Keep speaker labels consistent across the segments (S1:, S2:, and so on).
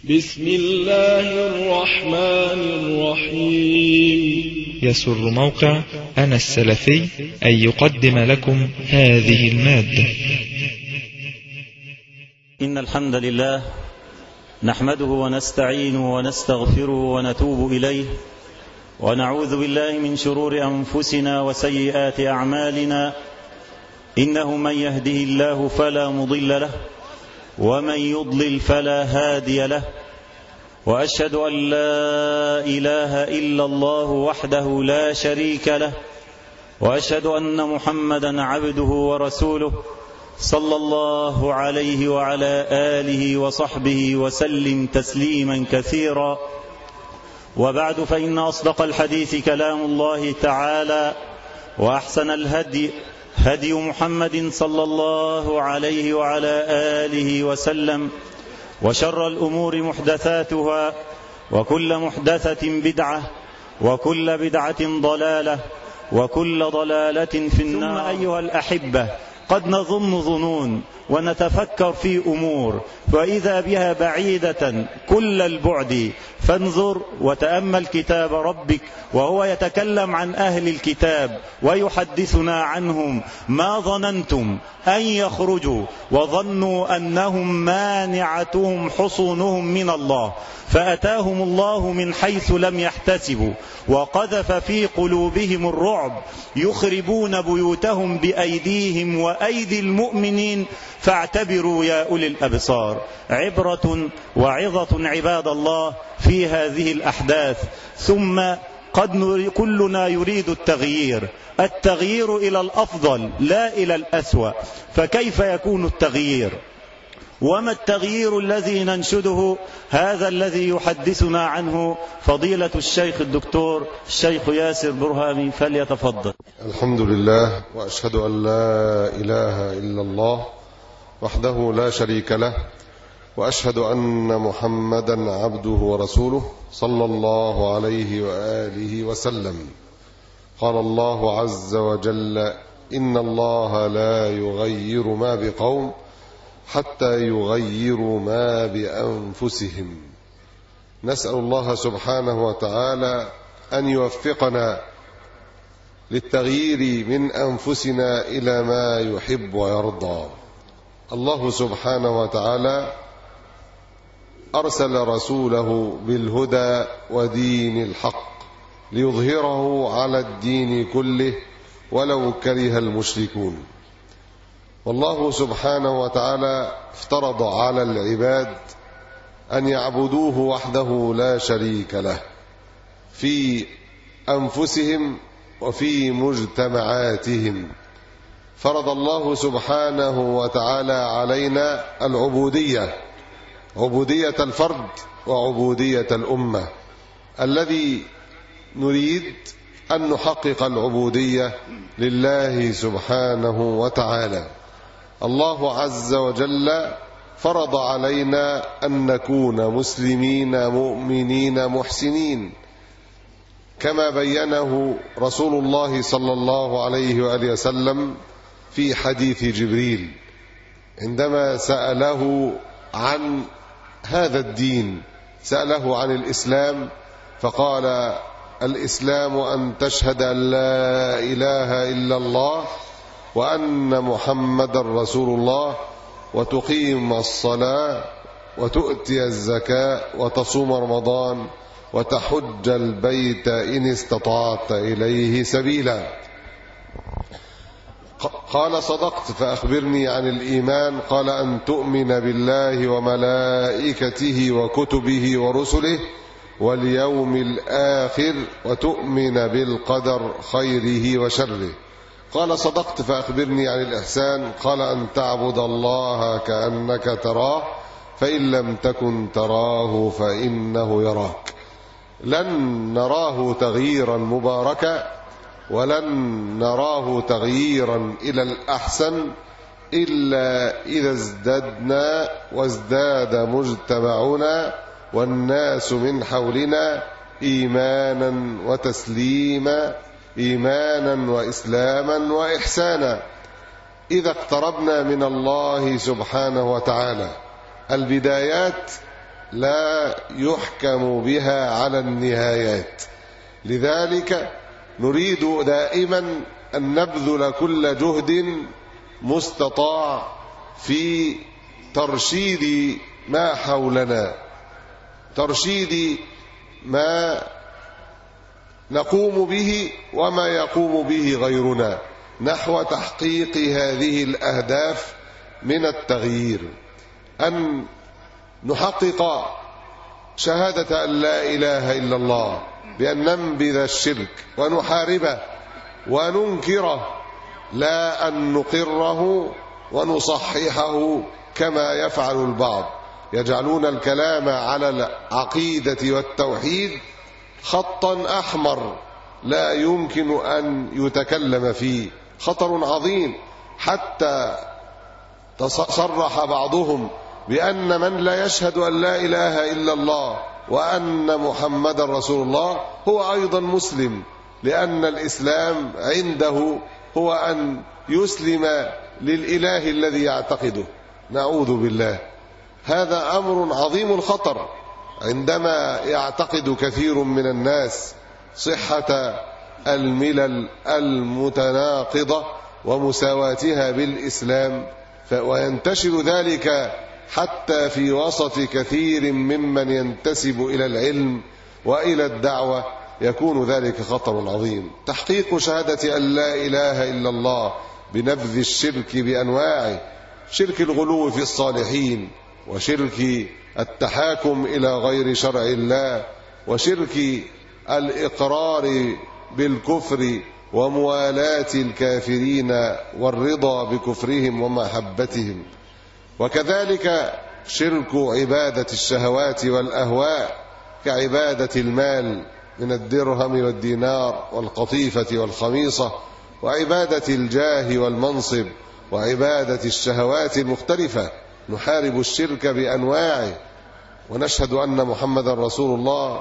S1: بسم الله الرحمن الرحيم.
S2: يسر موقع أنا السلفي أن يقدم لكم هذه المادة.
S3: إن الحمد لله نحمده ونستعينه ونستغفره ونتوب إليه، ونعوذ بالله من شرور أنفسنا وسيئات أعمالنا. إنه من يهده الله فلا مضل له، ومن يضلل فلا هادي له، وأشهد أن لا إله إلا الله وحده لا شريك له، وأشهد أن محمدا عبده ورسوله صلى الله عليه وعلى آله وصحبه وسلم تسليما كثيرا. وبعد، فإن أصدق الحديث كلام الله تعالى، وأحسن الهدي هدي محمد صلى الله عليه وعلى آله وسلم، وشر الأمور محدثاتها، وكل محدثة بدعة، وكل بدعة ضلالة، وكل ضلالة في النار. ثم أيها الأحبة، قد نظن ظنون ونتفكر في أمور فإذا بها بعيدة كل البعد، فانظر وتأمل كتاب ربك وهو يتكلم عن أهل الكتاب ويحدثنا عنهم. ما ظننتم أن يخرجوا وظنوا أنهم مانعتهم حصونهم من الله، فأتاهم الله من حيث لم يحتسبوا، وقذف في قلوبهم الرعب، يخربون بيوتهم بأيديهم وأيدي المؤمنين، فاعتبروا يا أولي الأبصار. عبرة وعظة عباد الله في هذه الأحداث. ثم قد كلنا يريد التغيير إلى الأفضل لا إلى الأسوأ، فكيف يكون التغيير؟ وما التغيير الذي ننشده؟ هذا الذي يحدثنا عنه فضيلة الشيخ الدكتور الشيخ ياسر برهامي، فليتفضل.
S4: الحمد لله، وأشهد أن لا إله إلا الله وحده لا شريك له، وأشهد أن محمدا عبده ورسوله صلى الله عليه وآله وسلم. قال الله عز وجل: إن الله لا يغير ما بقوم حتى يغيروا ما بأنفسهم. نسأل الله سبحانه وتعالى أن يوفقنا للتغيير من أنفسنا إلى ما يحب ويرضى. الله سبحانه وتعالى أرسل رسوله بالهدى ودين الحق ليظهره على الدين كله ولو كره المشركون. والله سبحانه وتعالى افترض على العباد أن يعبدوه وحده لا شريك له في أنفسهم وفي مجتمعاتهم. فرض الله سبحانه وتعالى علينا عبودية الفرد وعبودية الأمة. الذي نريد أن نحقق العبودية لله سبحانه وتعالى. الله عز وجل فرض علينا أن نكون مسلمين مؤمنين محسنين، كما بينه رسول الله صلى الله عليه وآله وسلم في حديث جبريل عندما سأله عن هذا الدين، سأله عن الإسلام، فقال: الإسلام أن تشهد أن لا إله إلا الله وأن محمد رسول الله، وتقيم الصلاة، وتؤتي الزكاة، وتصوم رمضان، وتحج البيت إن استطعت إليه سبيلا. قال: صدقت، فأخبرني عن الإيمان. قال: أن تؤمن بالله وملائكته وكتبه ورسله واليوم الآخر، وتؤمن بالقدر خيره وشره. قال: صدقت، فأخبرني عن الإحسان. قال: أن تعبد الله كأنك تراه، فإن لم تكن تراه فإنه يراك. لن نراه تغييرا مباركا، ولن نراه تغييرا إلى الأحسن إلا إذا ازددنا وازداد مجتمعنا والناس من حولنا إيمانا وتسليما، إيمانا وإسلاما وإحسانا. إذا اقتربنا من الله سبحانه وتعالى. البدايات لا يحكم بها على النهايات. لذلك نريد دائما أن نبذل كل جهد مستطاع في ترشيد ما حولنا، ترشيد ما نقوم به وما يقوم به غيرنا نحو تحقيق هذه الأهداف من التغيير. أن نحقق شهادة أن لا إله إلا الله بأن ننبذ الشرك ونحاربه وننكره، لا أن نقره ونصححه كما يفعل البعض، يجعلون الكلام على العقيدة والتوحيد خطا أحمر لا يمكن أن يتكلم فيه، خطر عظيم. حتى صرح بعضهم بأن من لا يشهد أن لا إله إلا الله وأن محمد رسول الله هو أيضا مسلم، لأن الإسلام عنده هو أن يسلم للإله الذي يعتقده. نعوذ بالله، هذا أمر عظيم الخطر عندما يعتقد كثير من الناس صحة الملل المتناقضة ومساواتها بالإسلام، وينتشر ذلك حتى في وسط كثير ممن ينتسب إلى العلم وإلى الدعوة، يكون ذلك خطر عظيم. تحقيق شهادة أن لا إله إلا الله بنبذ الشرك بأنواعه، شرك الغلو في الصالحين، وشرك التحاكم إلى غير شرع الله، وشرك الإقرار بالكفر وموالاة الكافرين والرضا بكفرهم ومحبتهم، وكذلك شرك عبادة الشهوات والأهواء كعبادة المال من الدرهم والدينار والقطيفة والخميصة، وعبادة الجاه والمنصب، وعبادة الشهوات المختلفة. نحارب الشرك بأنواعه، ونشهد أن محمد رسول الله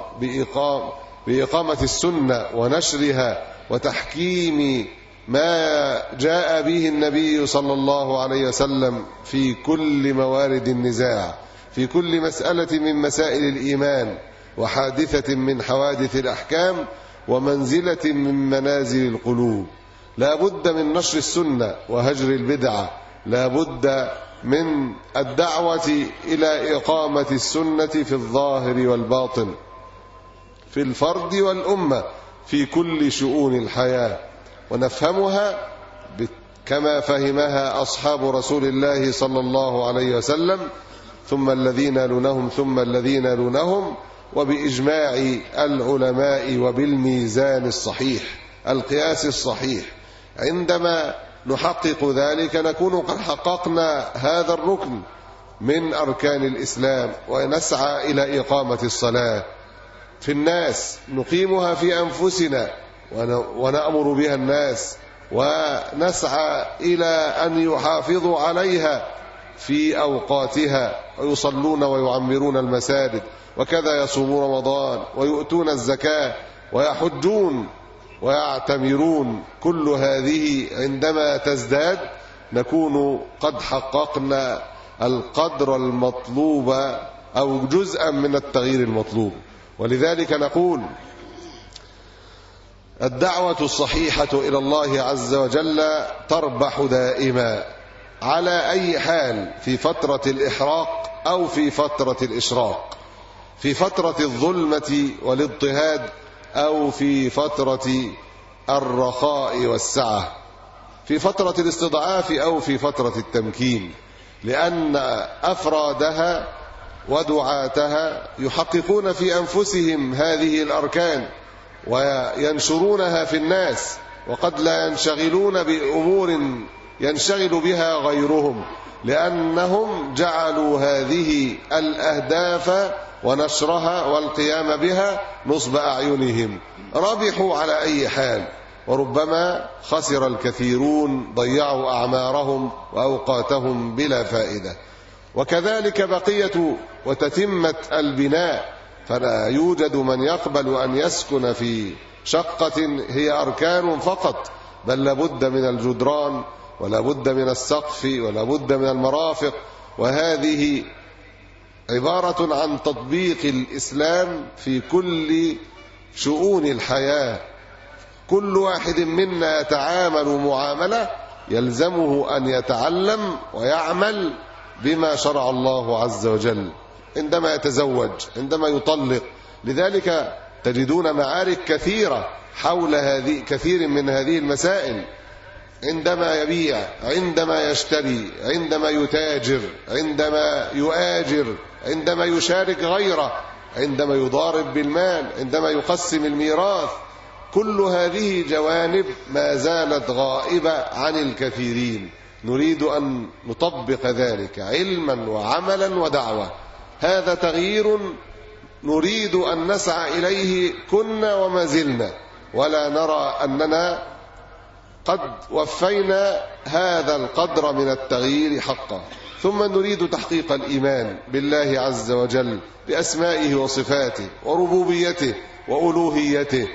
S4: بإقامة السنة ونشرها وتحكيم ما جاء به النبي صلى الله عليه وسلم في كل موارد النزاع، في كل مسألة من مسائل الإيمان، وحادثة من حوادث الأحكام، ومنزلة من منازل القلوب. لا بد من نشر السنة وهجر البدعة، لا بد من الدعوة إلى إقامة السنة في الظاهر والباطن، في الفرد والأمة، في كل شؤون الحياة، ونفهمها كما فهمها أصحاب رسول الله صلى الله عليه وسلم، ثم الذين يلونهم ثم الذين يلونهم، وبإجماع العلماء وبالميزان الصحيح، القياس الصحيح. عندما نحقق ذلك نكون قد حققنا هذا الركن من أركان الإسلام، ونسعى إلى إقامة الصلاة في الناس، نقيمها في أنفسنا ونأمر بها الناس، ونسعى إلى أن يحافظوا عليها في أوقاتها، ويصلون ويعمرون المساجد، وكذا يصومون رمضان ويؤتون الزكاة ويحجون ويعتمرون. كل هذه عندما تزداد نكون قد حققنا القدر المطلوب أو جزءا من التغيير المطلوب. ولذلك نقول الدعوة الصحيحة إلى الله عز وجل تربح دائما على أي حال، في فترة الإحراق أو في فترة الإشراق، في فترة الظلمة والاضطهاد أو في فترة الرخاء والسعة، في فترة الاستضعاف أو في فترة التمكين، لأن أفرادها ودعاتها يحققون في أنفسهم هذه الأركان وينشرونها في الناس، وقد لا ينشغلون بأمور ينشغل بها غيرهم، لأنهم جعلوا هذه الأهداف ونشرها والقيام بها نصب أعينهم، ربحوا على أي حال. وربما خسر الكثيرون، ضيعوا أعمارهم وأوقاتهم بلا فائدة. وكذلك بقية وتتمة البناء، فلا يوجد من يقبل أن يسكن في شقة هي أركان فقط، بل لابد من الجدران، ولا بد من السقف، ولا بد من المرافق، وهذه عبارة عن تطبيق الإسلام في كل شؤون الحياة. كل واحد منا يتعامل معاملة يلزمه أن يتعلم ويعمل بما شرع الله عز وجل عندما يتزوج، عندما يطلق. لذلك تجدون معارك كثيرة حول كثير من هذه المسائل، عندما يبيع، عندما يشتري، عندما يتاجر، عندما يؤاجر، عندما يشارك غيره، عندما يضارب بالمال، عندما يقسم الميراث. كل هذه جوانب ما زالت غائبة عن الكثيرين. نريد أن نطبق ذلك علما وعملا ودعوة. هذا تغيير نريد أن نسعى إليه كنا وما زلنا، ولا نرى أننا قد وفينا هذا القدر من التغيير حقا. ثم نريد تحقيق الإيمان بالله عز وجل بأسمائه وصفاته وربوبيته وألوهيته،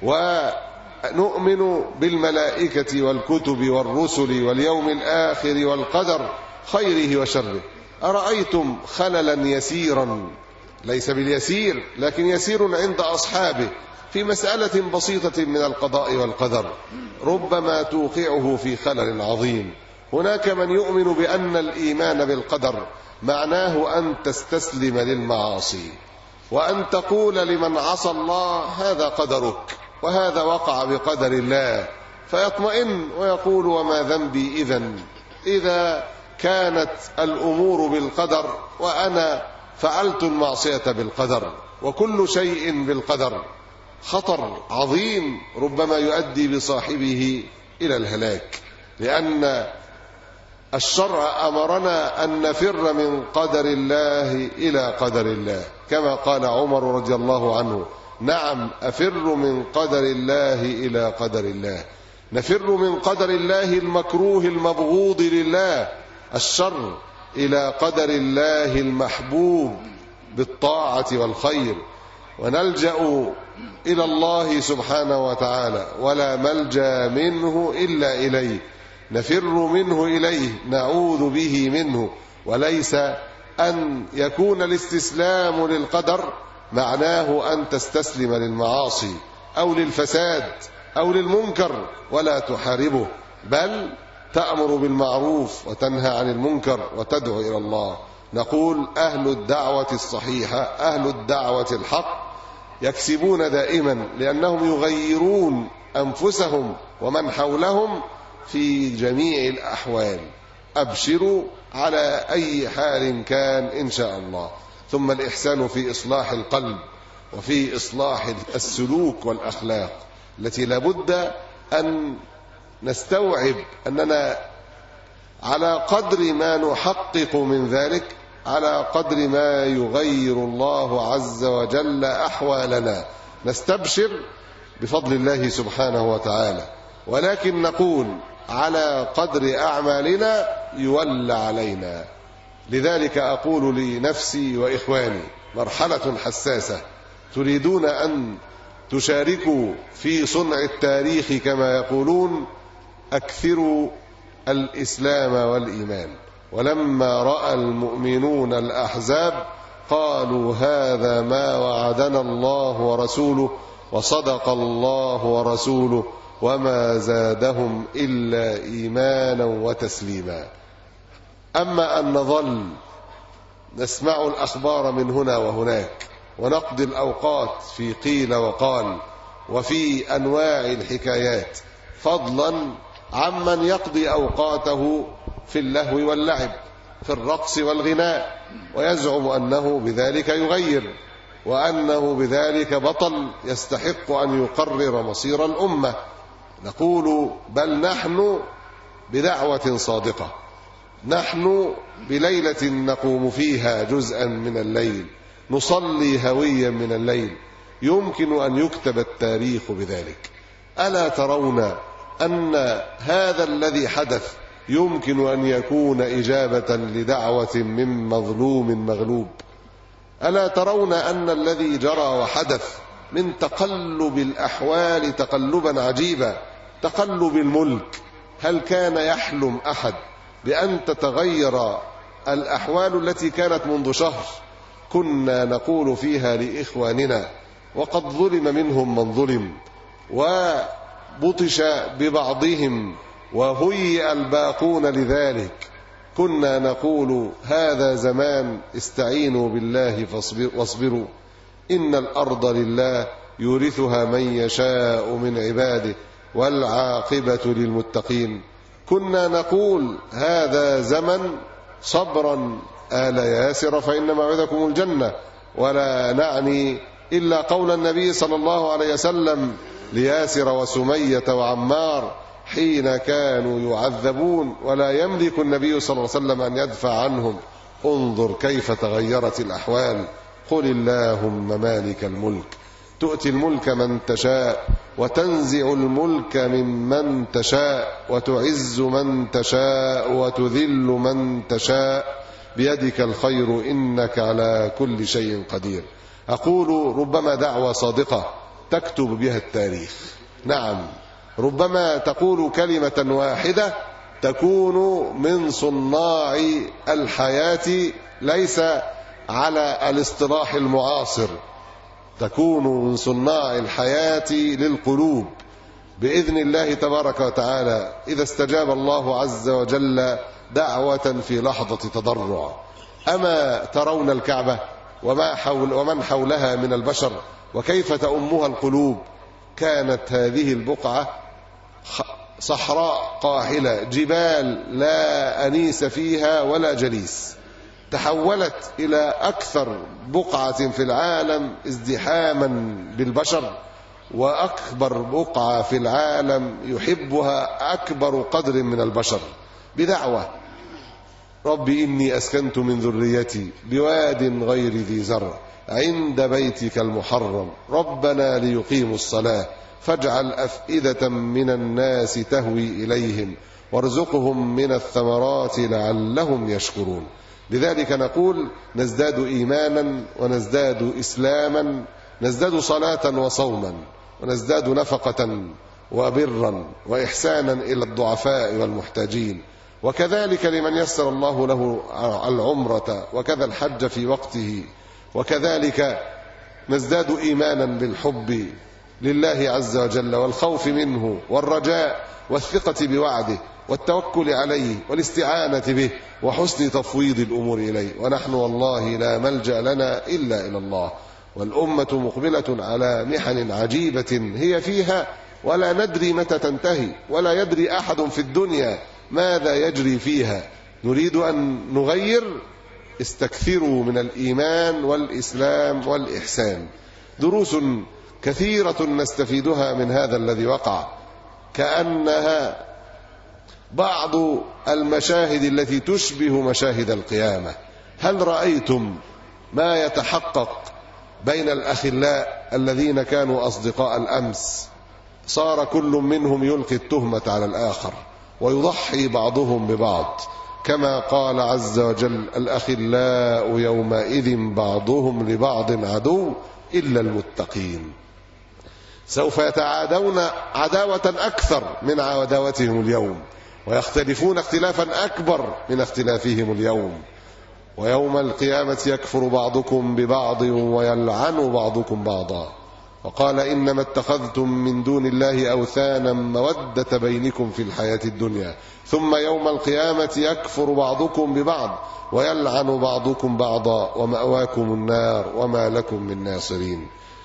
S4: ونؤمن بالملائكة والكتب والرسل واليوم الآخر والقدر خيره وشره. أرأيتم خللا يسيرا، ليس باليسير لكن يسير عند أصحابه، في مسألة بسيطة من القضاء والقدر ربما توقعه في خلل عظيم. هناك من يؤمن بأن الإيمان بالقدر معناه أن تستسلم للمعاصي، وأن تقول لمن عصى الله هذا قدرك وهذا وقع بقدر الله، فيطمئن ويقول وما ذنبي إذا كانت الأمور بالقدر وأنا فعلت المعصية بالقدر. وكل شيء بالقدر خطر عظيم ربما يؤدي بصاحبه إلى الهلاك، لأن الشرع أمرنا أن نفر من قدر الله إلى قدر الله، كما قال عمر رضي الله عنه: نعم أفر من قدر الله إلى قدر الله. نفر من قدر الله المكروه المبغوض لله الشر إلى قدر الله المحبوب بالطاعة والخير، ونلجأ إلى الله سبحانه وتعالى ولا ملجأ منه إلا إليه، نفر منه إليه، نعوذ به منه. وليس أن يكون الاستسلام للقدر معناه أن تستسلم للمعاصي أو للفساد أو للمنكر ولا تحاربه، بل تأمر بالمعروف وتنهى عن المنكر وتدعو إلى الله. نقول أهل الدعوة الصحيحة، أهل الدعوة الحق، يكسبون دائما، لأنهم يغيرون أنفسهم ومن حولهم في جميع الأحوال. أبشروا على أي حال كان إن شاء الله. ثم الإحسان في إصلاح القلب وفي إصلاح السلوك والأخلاق، التي لابد أن نستوعب أننا على قدر ما نحقق من ذلك، على قدر ما يغير الله عز وجل أحوالنا. نستبشر بفضل الله سبحانه وتعالى، ولكن نقول على قدر أعمالنا يولى علينا. لذلك أقول لنفسي وإخواني: مرحلة حساسة، تريدون أن تشاركوا في صنع التاريخ كما يقولون، أكثروا الإسلام والإيمان. ولما رأى المؤمنون الأحزاب قالوا هذا ما وعدنا الله ورسوله وصدق الله ورسوله وما زادهم إلا إيمانا وتسليما. أما أن نظل نسمع الأخبار من هنا وهناك ونقضي الأوقات في قيل وقال وفي أنواع الحكايات، فضلا عمن يقضي أوقاته في اللهو واللعب، في الرقص والغناء، ويزعم أنه بذلك يغير وأنه بذلك بطل يستحق أن يقرر مصير الأمة. نقول بل نحن بدعوة صادقة، نحن بليلة نقوم فيها جزءا من الليل، نصلي هويا من الليل، يمكن أن يكتب التاريخ بذلك. ألا ترون أن هذا الذي حدث يمكن أن يكون إجابة لدعوة من مظلوم مغلوب؟ ألا ترون أن الذي جرى وحدث من تقلب الأحوال تقلبا عجيبا، تقلب الملك، هل كان يحلم أحد بأن تتغير الأحوال التي كانت منذ شهر كنا نقول فيها لإخواننا، وقد ظلم منهم من ظلم وبطش ببعضهم وهيئ الباقون لذلك. كنا نقول هذا زمان استعينوا بالله واصبروا إن الأرض لله يورثها من يشاء من عباده والعاقبة للمتقين. كنا نقول هذا زمن صبرا آل ياسر فإن موعدكم الجنة، ولا نعني إلا قول النبي صلى الله عليه وسلم لياسر وسمية وعمار حين كانوا يعذبون ولا يملك النبي صلى الله عليه وسلم أن يدفع عنهم: انظر كيف تغيرت الأحوال، قل اللهم مالك الملك تؤتي الملك من تشاء وتنزع الملك ممن تشاء وتعز من تشاء وتذل من تشاء بيدك الخير إنك على كل شيء قدير. أقول ربما دعوة صادقة تكتب بها التاريخ. نعم، ربما تقول كلمة واحدة تكون من صناع الحياة، ليس على الاصطلاح المعاصر، تكون من صناع الحياة للقلوب بإذن الله تبارك وتعالى، إذا استجاب الله عز وجل دعوة في لحظة تضرع. أما ترون الكعبة ومن حولها من البشر وكيف تؤمها القلوب؟ كانت هذه البقعة صحراء قاحلة، جبال لا أنيس فيها ولا جليس، تحولت إلى أكثر بقعة في العالم ازدحاما بالبشر، وأكبر بقعة في العالم يحبها أكبر قدر من البشر، بدعوة: رب إني أسكنت من ذريتي بواد غير ذي زرع عند بيتك المحرم ربنا ليقيموا الصلاة فاجعل أفئدة من الناس تهوي إليهم وارزقهم من الثمرات لعلهم يشكرون. لذلك نقول نزداد إيمانا ونزداد إسلاما، نزداد صلاة وصوما، ونزداد نفقة وبرا وإحسانا إلى الضعفاء والمحتاجين، وكذلك لمن يسر الله له العمرة وكذا الحج في وقته، وكذلك نزداد إيمانا بالحب لله عز وجل والخوف منه والرجاء والثقة بوعده والتوكل عليه والاستعانة به وحسن تفويض الأمور إليه. ونحن والله لا ملجأ لنا إلا إلى الله، والأمة مقبلة على محن عجيبة هي فيها ولا ندري متى تنتهي، ولا يدري أحد في الدنيا ماذا يجري فيها. نريد أن نغير، استكثروا من الإيمان والإسلام والإحسان. دروس كثيرة نستفيدها من هذا الذي وقع، كأنها بعض المشاهد التي تشبه مشاهد القيامة. هل رأيتم ما يتحقق بين الأخلاء الذين كانوا أصدقاء الأمس؟ صار كل منهم يلقي التهمة على الآخر ويضحي بعضهم ببعض، كما قال عز وجل: الأخلاء يومئذ بعضهم لبعض عدو إلا المتقين. سوف يتعادون عداوة أكثر من عداوتهم اليوم، ويختلفون اختلافا أكبر من اختلافهم اليوم، ويوم القيامة يكفر بعضكم ببعض ويلعن بعضكم بعضا. وقال: إنما اتخذتم من دون الله أوثانا مودة بينكم في الحياة الدنيا ثم يوم القيامة يكفر بعضكم ببعض ويلعن بعضكم بعضا ومأواكم النار وما لكم من ناصرين.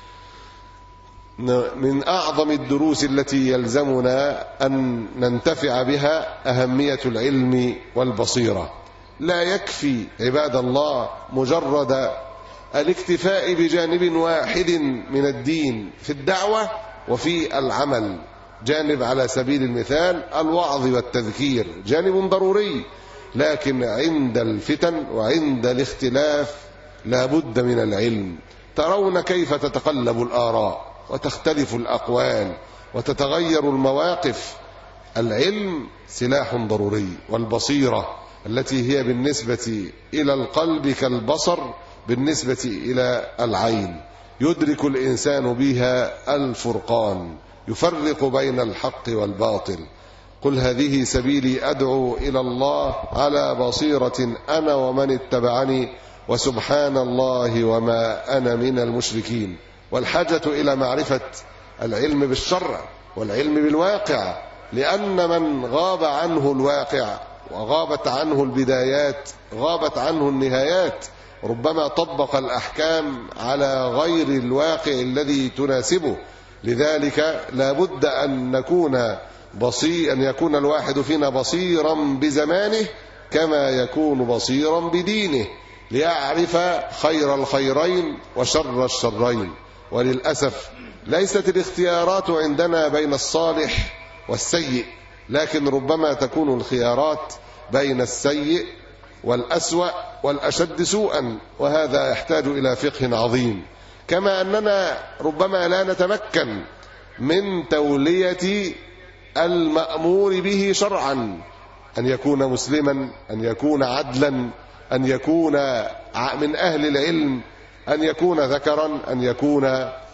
S4: من أعظم الدروس التي يلزمنا أن ننتفع بها أهمية العلم والبصيرة. لا يكفي عباد الله مجرد الاكتفاء بجانب واحد من الدين في الدعوة وفي العمل. جانب على سبيل المثال الوعظ والتذكير جانب ضروري، لكن عند الفتن وعند الاختلاف لا بد من العلم. ترون كيف تتقلب الآراء وتختلف الأقوال وتتغير المواقف. العلم سلاح ضروري، والبصيرة التي هي بالنسبة إلى القلب كالبصر بالنسبة إلى العين، يدرك الإنسان بها الفرقان، يفرق بين الحق والباطل. قل هذه سبيلي أدعو إلى الله على بصيرة أنا ومن اتبعني وسبحان الله وما أنا من المشركين. والحاجة إلى معرفة العلم بالشرع والعلم بالواقع، لأن من غاب عنه الواقع وغابت عنه البدايات غابت عنه النهايات، ربما طبق الأحكام على غير الواقع الذي تناسبه. لذلك لا بد أن يكون الواحد فينا بصيرا بزمانه كما يكون بصيرا بدينه، ليعرف خير الخيرين وشر الشرين. وللأسف ليست الاختيارات عندنا بين الصالح والسيء، لكن ربما تكون الخيارات بين السيء والأسوأ والأشد سوءا، وهذا يحتاج إلى فقه عظيم. كما أننا ربما لا نتمكن من تولية المأمور به شرعا، أن يكون مسلما، أن يكون عدلا، أن يكون من أهل العلم، أن يكون ذكرا، أن يكون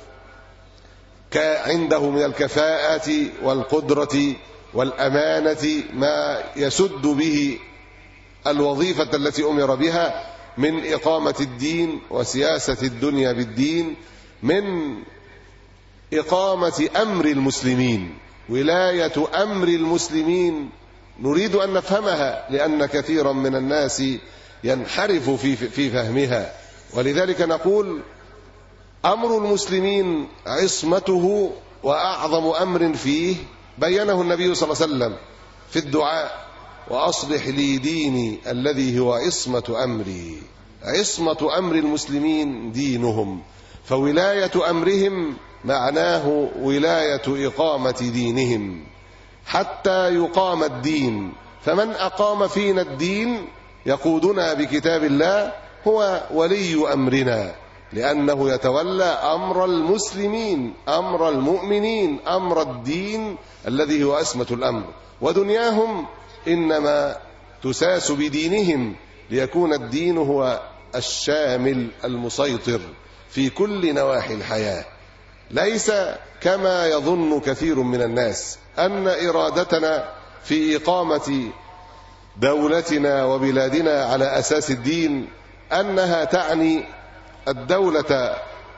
S4: عنده من الكفاءة والقدرة والأمانة ما يسد به الوظيفة التي أمر بها من إقامة الدين وسياسة الدنيا بالدين، من إقامة أمر المسلمين، ولاية أمر المسلمين. نريد أن نفهمها، لأن كثيرا من الناس ينحرف في فهمها. ولذلك نقول أمر المسلمين عصمته، وأعظم أمر فيه بينه النبي صلى الله عليه وسلم في الدعاء: وأصلح لي ديني الذي هو عصمة أمري. عصمة أمر المسلمين دينهم، فولاية أمرهم معناه ولاية إقامة دينهم حتى يقام الدين. فمن أقام فينا الدين يقودنا بكتاب الله هو ولي أمرنا، لأنه يتولى أمر المسلمين، أمر المؤمنين، أمر الدين الذي هو أسمة الأمر. ودنياهم إنما تساس بدينهم، ليكون الدين هو الشامل المسيطر في كل نواحي الحياة. ليس كما يظن كثير من الناس أن إرادتنا في إقامة دولتنا وبلادنا على أساس الدين أنها تعني الدولة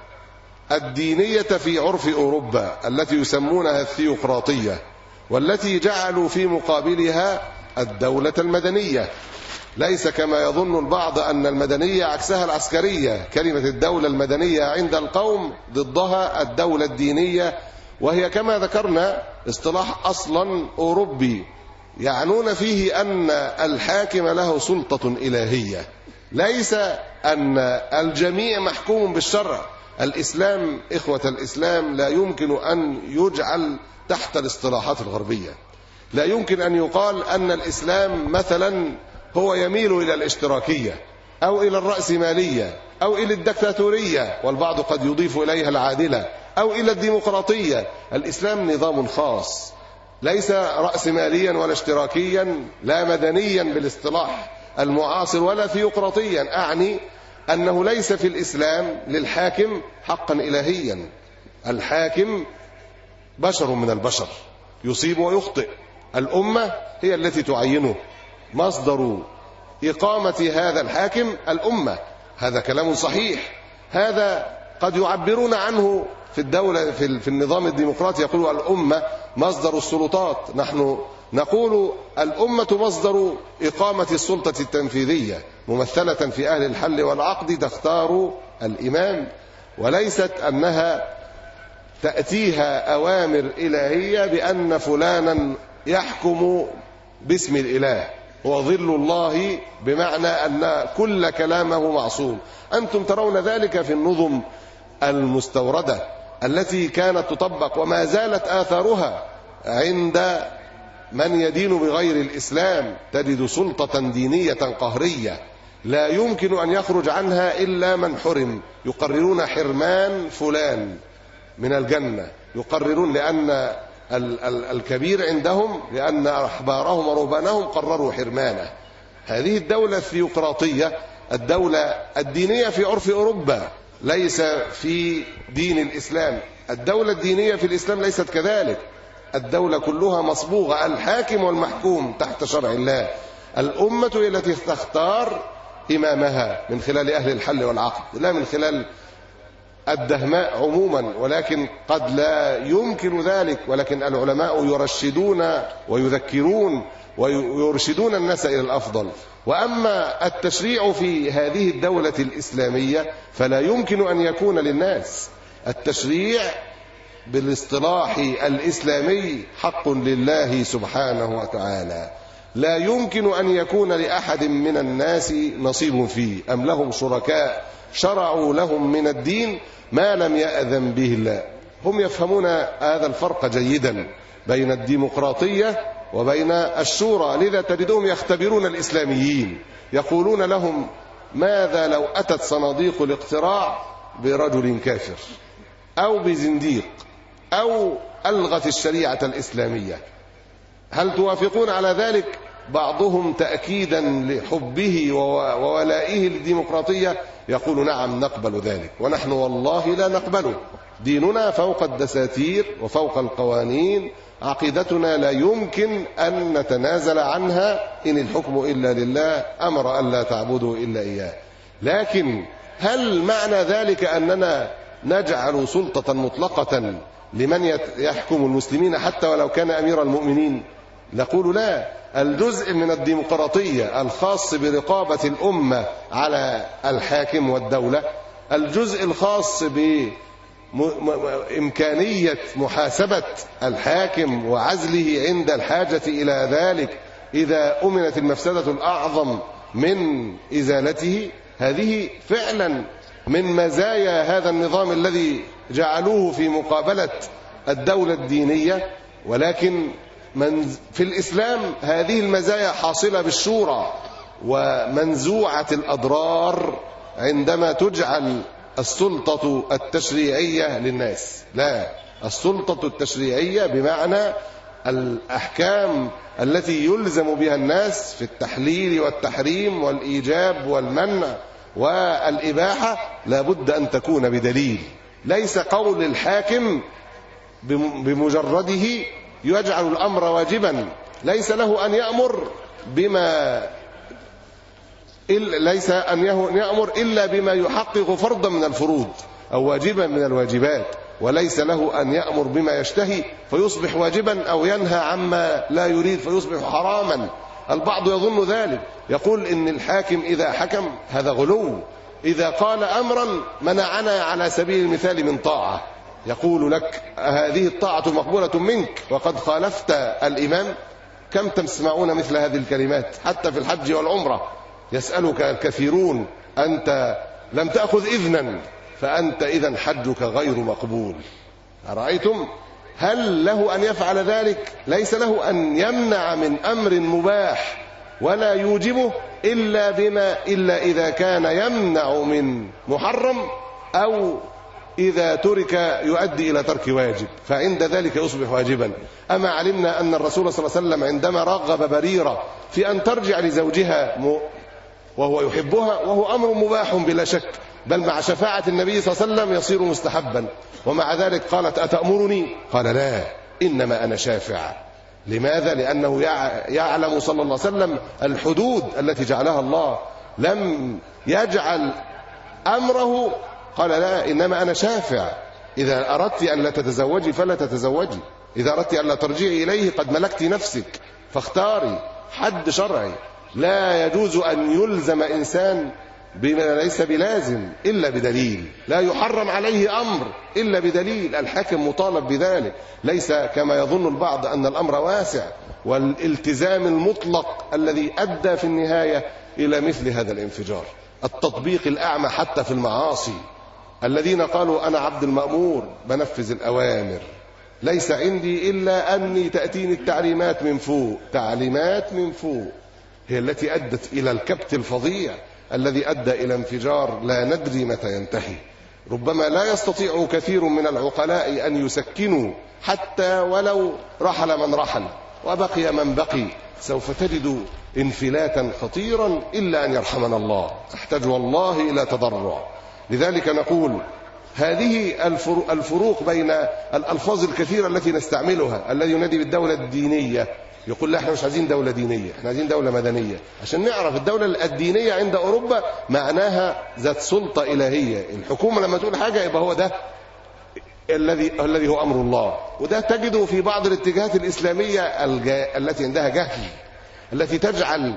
S4: الدينية في عرف أوروبا التي يسمونها الثيوقراطية، والتي جعلوا في مقابلها الدولة المدنية. ليس كما يظن البعض أن المدنية عكسها العسكرية. كلمة الدولة المدنية عند القوم ضدها الدولة الدينية، وهي كما ذكرنا اصطلاح أصلا أوروبي يعنون فيه أن الحاكم له سلطة إلهية، ليس أن الجميع محكوم بالشرع. الإسلام، إخوة الإسلام، لا يمكن أن يجعل تحت الاصطلاحات الغربية. لا يمكن أن يقال أن الإسلام مثلا هو يميل إلى الاشتراكية أو إلى الرأسمالية أو إلى الدكتاتورية، والبعض قد يضيف إليها العادلة، أو إلى الديمقراطية. الإسلام نظام خاص، ليس رأسماليا ولا اشتراكيا، لا مدنيا بالاصطلاح المعاصر ولا ثيوقراطيا. أعني أنه ليس في الإسلام للحاكم حقا إلهيا. الحاكم بشر من البشر، يصيب ويخطئ. الأمة هي التي تعينه. مصدر إقامة هذا الحاكم الأمة. هذا كلام صحيح. هذا قد يعبرون عنه في الدولة في النظام الديمقراطي، يقولوا الأمة مصدر السلطات. نحن نقول الأمة مصدر إقامة السلطة التنفيذية، ممثلة في أهل الحل والعقد تختار الإمام، وليست أنها تأتيها أوامر إلهية بأن فلانا يحكم باسم الإله، هو ظل الله، بمعنى أن كل كلامه معصوم. أنتم ترون ذلك في النظم المستوردة التي كانت تطبق وما زالت آثارها عند من يدين بغير الإسلام. تجد سلطة دينية قهرية لا يمكن أن يخرج عنها إلا من حرم. يقررون حرمان فلان من الجنة، يقررون لأن الكبير عندهم، لأن أحبارهم ورهبانهم قرروا حرمانه. هذه الدولة الثيوقراطية، الدولة الدينية في عرف أوروبا، ليس في دين الإسلام. الدولة الدينية في الإسلام ليست كذلك. الدولة كلها مصبوغة، الحاكم والمحكوم تحت شرع الله. الأمة هي التي تختار إمامها من خلال أهل الحل والعقد، لا من خلال الدهماء عموما، ولكن قد لا يمكن ذلك، ولكن العلماء يرشدون ويذكرون ويرشدون الناس إلى الأفضل. وأما التشريع في هذه الدولة الإسلامية فلا يمكن أن يكون للناس. التشريع بالاصطلاح الإسلامي حق لله سبحانه وتعالى، لا يمكن أن يكون لأحد من الناس نصيب فيه. أم لهم شركاء شرعوا لهم من الدين ما لم يأذن به الله. هم يفهمون هذا الفرق جيدا بين الديمقراطية وبين الشورى، لذا تجدهم يختبرون الإسلاميين، يقولون لهم ماذا لو أتت صناديق الاقتراع برجل كافر أو بزنديق أو ألغت الشريعة الإسلامية، هل توافقون على ذلك؟ بعضهم تأكيدا لحبه وولائه للديمقراطية يقول نعم نقبل ذلك، ونحن والله لا نقبله. ديننا فوق الدساتير وفوق القوانين، عقيدتنا لا يمكن أن نتنازل عنها، إن الحكم إلا لله، أمر أن لا تعبدوا إلا إياه. لكن هل معنى ذلك أننا نجعل سلطة مطلقة لمن يحكم المسلمين حتى ولو كان أمير المؤمنين؟ نقول لا. الجزء من الديمقراطية الخاص برقابة الأمة على الحاكم والدولة، الجزء الخاص بإمكانية محاسبة الحاكم وعزله عند الحاجة إلى ذلك إذا أمنت المفسدة الأعظم من إزالته، هذه فعلا من مزايا هذا النظام الذي جعلوه في مقابلة الدولة الدينية. ولكن في الإسلام هذه المزايا حاصلة بالشورى ومنزوعة الأضرار عندما تجعل السلطة التشريعية للناس. لا، السلطة التشريعية بمعنى الأحكام التي يلزم بها الناس في التحليل والتحريم والإيجاب والمنع والإباحة لابد أن تكون بدليل، ليس قول الحاكم بمجرده يجعل الأمر واجبا، ليس له أن يأمر إلا بما يحقق فرضا من الفروض أو واجبا من الواجبات، وليس له أن يأمر بما يشتهي فيصبح واجبا أو ينهى عما لا يريد فيصبح حراما. البعض يظن ذلك، يقول إن الحاكم إذا حكم هذا غلو، إذا قال أمرا منعنا على سبيل المثال من طاعة، يقول لك هذه الطاعة مقبولة منك وقد خالفت الإمام. كم تسمعون مثل هذه الكلمات حتى في الحج والعمرة، يسألك الكثيرون أنت لم تأخذ إذنا فأنت إذن حجك غير مقبول. أرأيتم؟ هل له أن يفعل ذلك؟ ليس له أن يمنع من أمر مباح ولا يوجبه إلا إذا كان يمنع من محرم أو إذا ترك يؤدي إلى ترك واجب، فعند ذلك يصبح واجبا. أما علمنا أن الرسول صلى الله عليه وسلم عندما رغب بريرة في أن ترجع لزوجها وهو يحبها وهو أمر مباح بلا شك، بل مع شفاعة النبي صلى الله عليه وسلم يصير مستحبا، ومع ذلك قالت أتأمرني؟ قال لا، إنما أنا شافع. لماذا؟ لأنه يعلم صلى الله عليه وسلم الحدود التي جعلها الله، لم يجعل أمره، قال لا، إنما أنا شافع. إذا أردت أن لا تتزوجي فلا تتزوجي، إذا أردت أن لا ترجعي إليه قد ملكت نفسك فاختاري. حد شرعي لا يجوز أن يلزم إنسان بما ليس بلازم إلا بدليل، لا يحرم عليه أمر إلا بدليل. الحاكم مطالب بذلك، ليس كما يظن البعض أن الأمر واسع والالتزام المطلق الذي أدى في النهاية إلى مثل هذا الانفجار. التطبيق الأعمى حتى في المعاصي، الذين قالوا أنا عبد المأمور بنفذ الأوامر، ليس عندي إلا أني تأتيني التعليمات من فوق. تعليمات من فوق هي التي أدت إلى الكبت الفظيع الذي أدى إلى انفجار لا ندري متى ينتهي. ربما لا يستطيع كثير من العقلاء أن يسكنوا حتى ولو رحل من رحل وبقي من بقي، سوف تجد انفلاتا خطيرا إلا أن يرحمنا الله، تحتاج والله إلى تضرع. لذلك نقول هذه الفروق بين الألفاظ الكثيرة التي نستعملها، الذي ينادي بالدولة الدينية يقول لا احنا مش عايزين دولة دينية، احنا عايزين دولة مدنية، عشان نعرف الدولة الدينية عند أوروبا معناها ذات سلطة إلهية. الحكومة لما تقول حاجة يبقى هو ده الذي هو أمر الله. وده تجده في بعض الاتجاهات الإسلامية التي عندها جهل، التي تجعل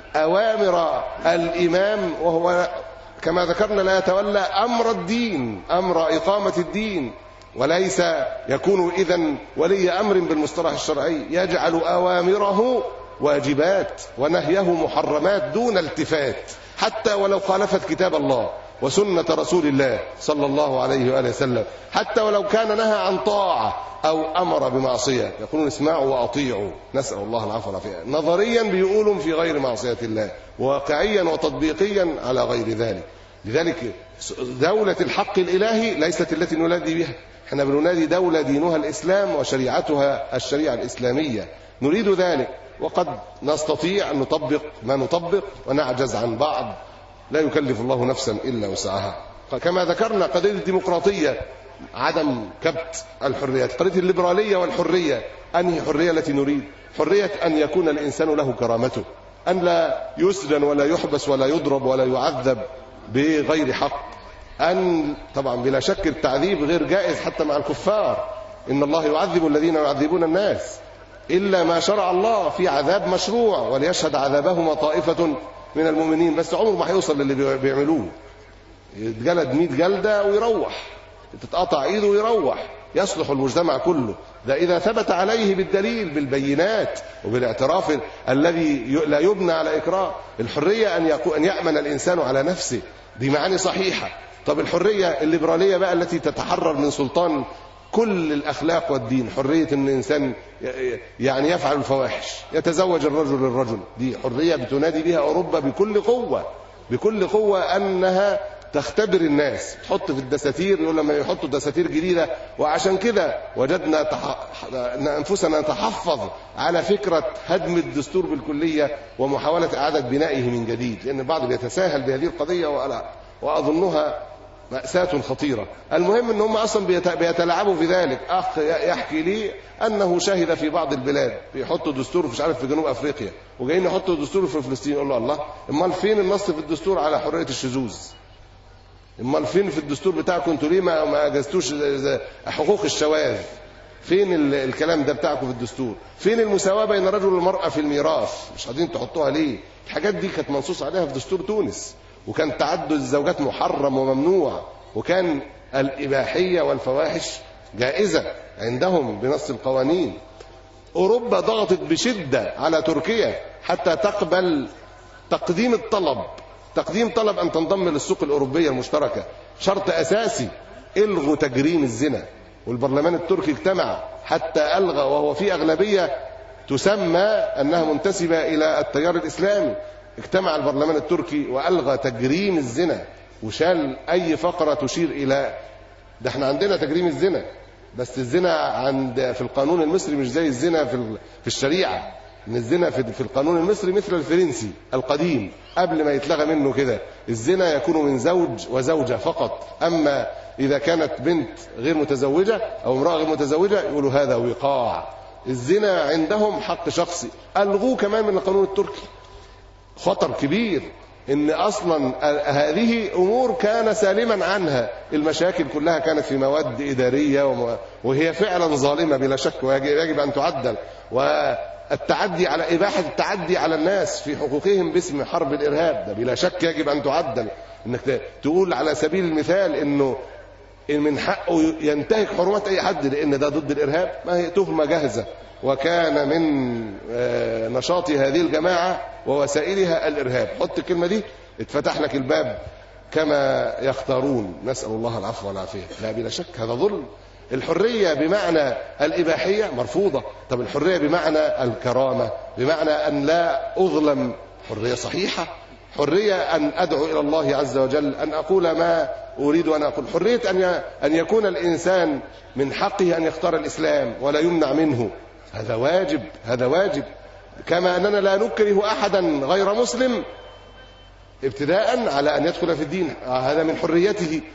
S4: أوامر الإمام وهو كما ذكرنا لا يتولى أمر الدين، أمر إقامة الدين، وليس يكون إذن ولي أمر بالمصطلح الشرعي، يجعل أوامره واجبات ونهيه محرمات دون التفات، حتى ولو خالفت كتاب الله وسنة رسول الله صلى الله عليه وآله وسلم، حتى ولو كان نهى عن طاعة أو أمر بمعصية، يقولون اسمعوا وأطيعوا، نسأل الله العفو والعافية. نظريا بيقولون في غير معصية الله، واقعيا وتطبيقيا على غير ذلك. لذلك دولة الحق الإلهي ليست التي ننادي بها، احنا بننادي دولة دينها الإسلام وشريعتها الشريعة الإسلامية، نريد ذلك. وقد نستطيع أن نطبق ما نطبق ونعجز عن بعض، لا يكلف الله نفسا إلا وسعها. كما ذكرنا قضية الديمقراطية عدم كبت الحريات، قضية الليبرالية والحرية، أنهي حرية التي نريد؟ حرية أن يكون الإنسان له كرامته، أن لا يسجن ولا يحبس ولا يضرب ولا يعذب بغير حق، أن طبعا بلا شك التعذيب غير جائز حتى مع الكفار، إن الله يعذب الذين يعذبون الناس إلا ما شرع الله، في عذاب مشروع، وليشهد عذابهما طائفة من المؤمنين، بس عمره ما هيوصل للي بيعملوه، يتجلد 100 جلدة ويروح، تتقطع ايده ويروح، يصلح المجتمع كله. ده إذا ثبت عليه بالدليل بالبينات وبالاعتراف الذي لا يبنى على إكراه. الحرية أن يأمن الإنسان على نفسه، دي معاني صحيحة. طب الحرية الليبرالية بقى التي تتحرر من سلطان كل الأخلاق والدين، حرية أن الإنسان يعني يفعل الفواحش، يتزوج الرجل للرجل، دي حرية بتنادي بها أوروبا بكل قوة، بكل قوة، أنها تختبر الناس، تحط في الدساتير، يقول لما يحطوا دساتير جديدة. وعشان كده وجدنا أنفسنا نتحفظ على فكرة هدم الدستور بالكلية ومحاولة إعادة بنائه من جديد، لأن البعض بيتساهل بهذه القضية وأظنها مأساة خطيرة. المهم ان هم اصلا بيتلاعبوا في ذلك. اخ يحكي لي انه شهد في بعض البلاد بيحطوا دستور مش عارف في جنوب افريقيا، وجايين يحطوا دستور في فلسطين، يقول له الله، امال فين النص في الدستور على حرية الشذوذ؟ امال فين في الدستور بتاعكم انتوا ليه ما اجزتوش حقوق الشواذ؟ فين الكلام ده بتاعكم في الدستور؟ فين المساواة بين الرجل والمرأة في الميراث؟ مش قادرين تحطوها ليه؟ الحاجات دي كانت منصوص عليها في دستور تونس، وكان تعدد الزوجات محرم وممنوع، وكان الإباحية والفواحش جائزة عندهم بنص القوانين. أوروبا ضغطت بشدة على تركيا حتى تقبل تقديم طلب أن تنضم للسوق الأوروبية المشتركة، شرط أساسي، إلغوا تجريم الزنا. والبرلمان التركي اجتمع حتى ألغى، وهو في أغلبية تسمى أنها منتسبة إلى التيار الإسلامي، اجتمع البرلمان التركي وألغى تجريم الزنا، وشال أي فقرة تشير إلى ده. احنا عندنا تجريم الزنا، بس الزنا في القانون المصري مش زي الزنا في الشريعة. ان الزنا في القانون المصري مثل الفرنسي القديم قبل ما يتلغى منه كده، الزنا يكون من زوج وزوجة فقط، أما إذا كانت بنت غير متزوجة أو امرأة غير متزوجة يقولوا هذا وقاع. الزنا عندهم حق شخصي، ألغوه كمان من القانون التركي. خطر كبير ان اصلا هذه امور كان سالما عنها، المشاكل كلها كانت في مواد اداريه وهي فعلا ظالمه بلا شك، ويجب ان تعدل. والتعدي على اباحه التعدي على الناس في حقوقهم باسم حرب الارهاب، ده بلا شك يجب ان تعدل. انك تقول على سبيل المثال انه من حقه ينتهك حرمات اي حد لان ده ضد الارهاب، ما هي تهمه جاهزه. وكان من نشاط هذه الجماعة ووسائلها الإرهاب. حط الكلمة دي اتفتح لك الباب كما يختارون، نسأل الله العفو والعافية. لا بلا شك هذا ظلم. الحرية بمعنى الإباحية مرفوضة. طب الحرية بمعنى الكرامة، بمعنى أن لا أظلم، حرية صحيحة. حرية أن أدعو إلى الله عز وجل، أن أقول ما أريد أن أقول. حرية أن يكون الإنسان من حقه أن يختار الإسلام ولا يمنع منه، هذا واجب، هذا واجب. كما أننا لا نكره أحدا غير مسلم ابتداء على أن يدخل في الدين، هذا من حريته.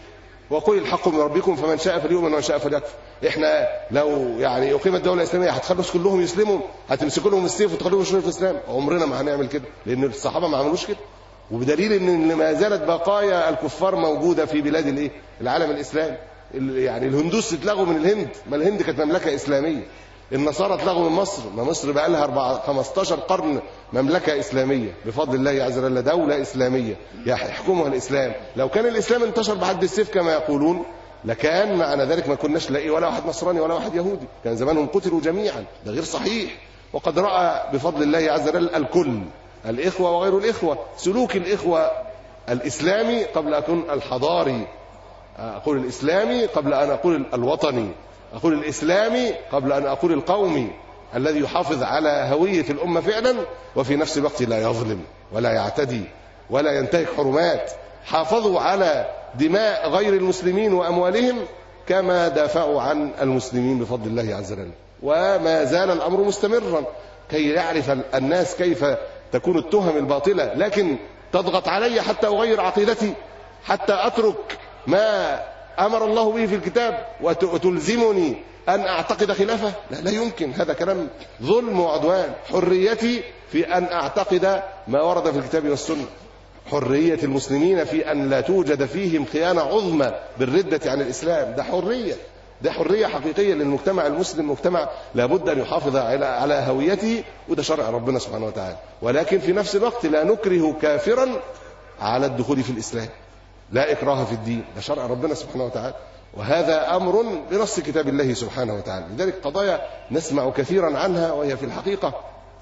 S4: وقل الحق من ربكم فمن شاء فليؤمن ومن شاء فليكفر. احنا لو يعني اقيمت دوله اسلاميه هتخلوا كلهم يسلموا؟ هتمسكوا لهم السيف وتخلوهم يشركوا في الاسلام؟ عمرنا ما هنعمل كده، لان الصحابه ما عملوش كده. وبدليل ان ما زالت بقايا الكفار موجوده في بلاد الايه؟ العالم الاسلامي. يعني الهندوس اتلغوا من الهند، ما الهند كانت مملكه اسلاميه. النصارى اتلغوا من مصر، ما مصر بقى لها 15 قرن مملكه اسلاميه بفضل الله عز وجل، دوله اسلاميه يحكمها الاسلام. لو كان الاسلام انتشر بحد السيف كما يقولون لكان معنى ذلك ما كناش نلاقي ولا واحد نصراني ولا واحد يهودي، كان زمانهم قتلوا جميعا. ده غير صحيح. وقد راى بفضل الله عز وجل الكل، الاخوه وغير الاخوه، سلوك الاخوه الاسلامي قبل ان اكون الحضاري. اقول الاسلامي قبل ان اقول الوطني، أقول الإسلامي قبل أن أقول القومي، الذي يحافظ على هوية الأمة فعلا وفي نفس الوقت لا يظلم ولا يعتدي ولا ينتهك حرمات. حافظوا على دماء غير المسلمين وأموالهم كما دافعوا عن المسلمين بفضل الله عز وجل. وما زال الأمر مستمرا كي يعرف الناس كيف تكون التهم الباطلة، لكن تضغط علي حتى أغير عقيدتي، حتى أترك ما أمر الله به في الكتاب وتلزمني أن أعتقد خلافه. لا يمكن، هذا كلام ظلم وعدوان. حريتي في أن أعتقد ما ورد في الكتاب والسنة، حرية المسلمين في أن لا توجد فيهم خيانة عظمى بالردة عن الإسلام. ده حرية، ده حرية حقيقية للمجتمع المسلم. مجتمع لابد أن يحافظ على هويته، وده شرع ربنا سبحانه وتعالى. ولكن في نفس الوقت لا نكره كافرا على الدخول في الإسلام، لا إكراه في الدين، ده شرع ربنا سبحانه وتعالى. وهذا أمر بنص كتاب الله سبحانه وتعالى. لذلك قضايا نسمع كثيرا عنها وهي في الحقيقة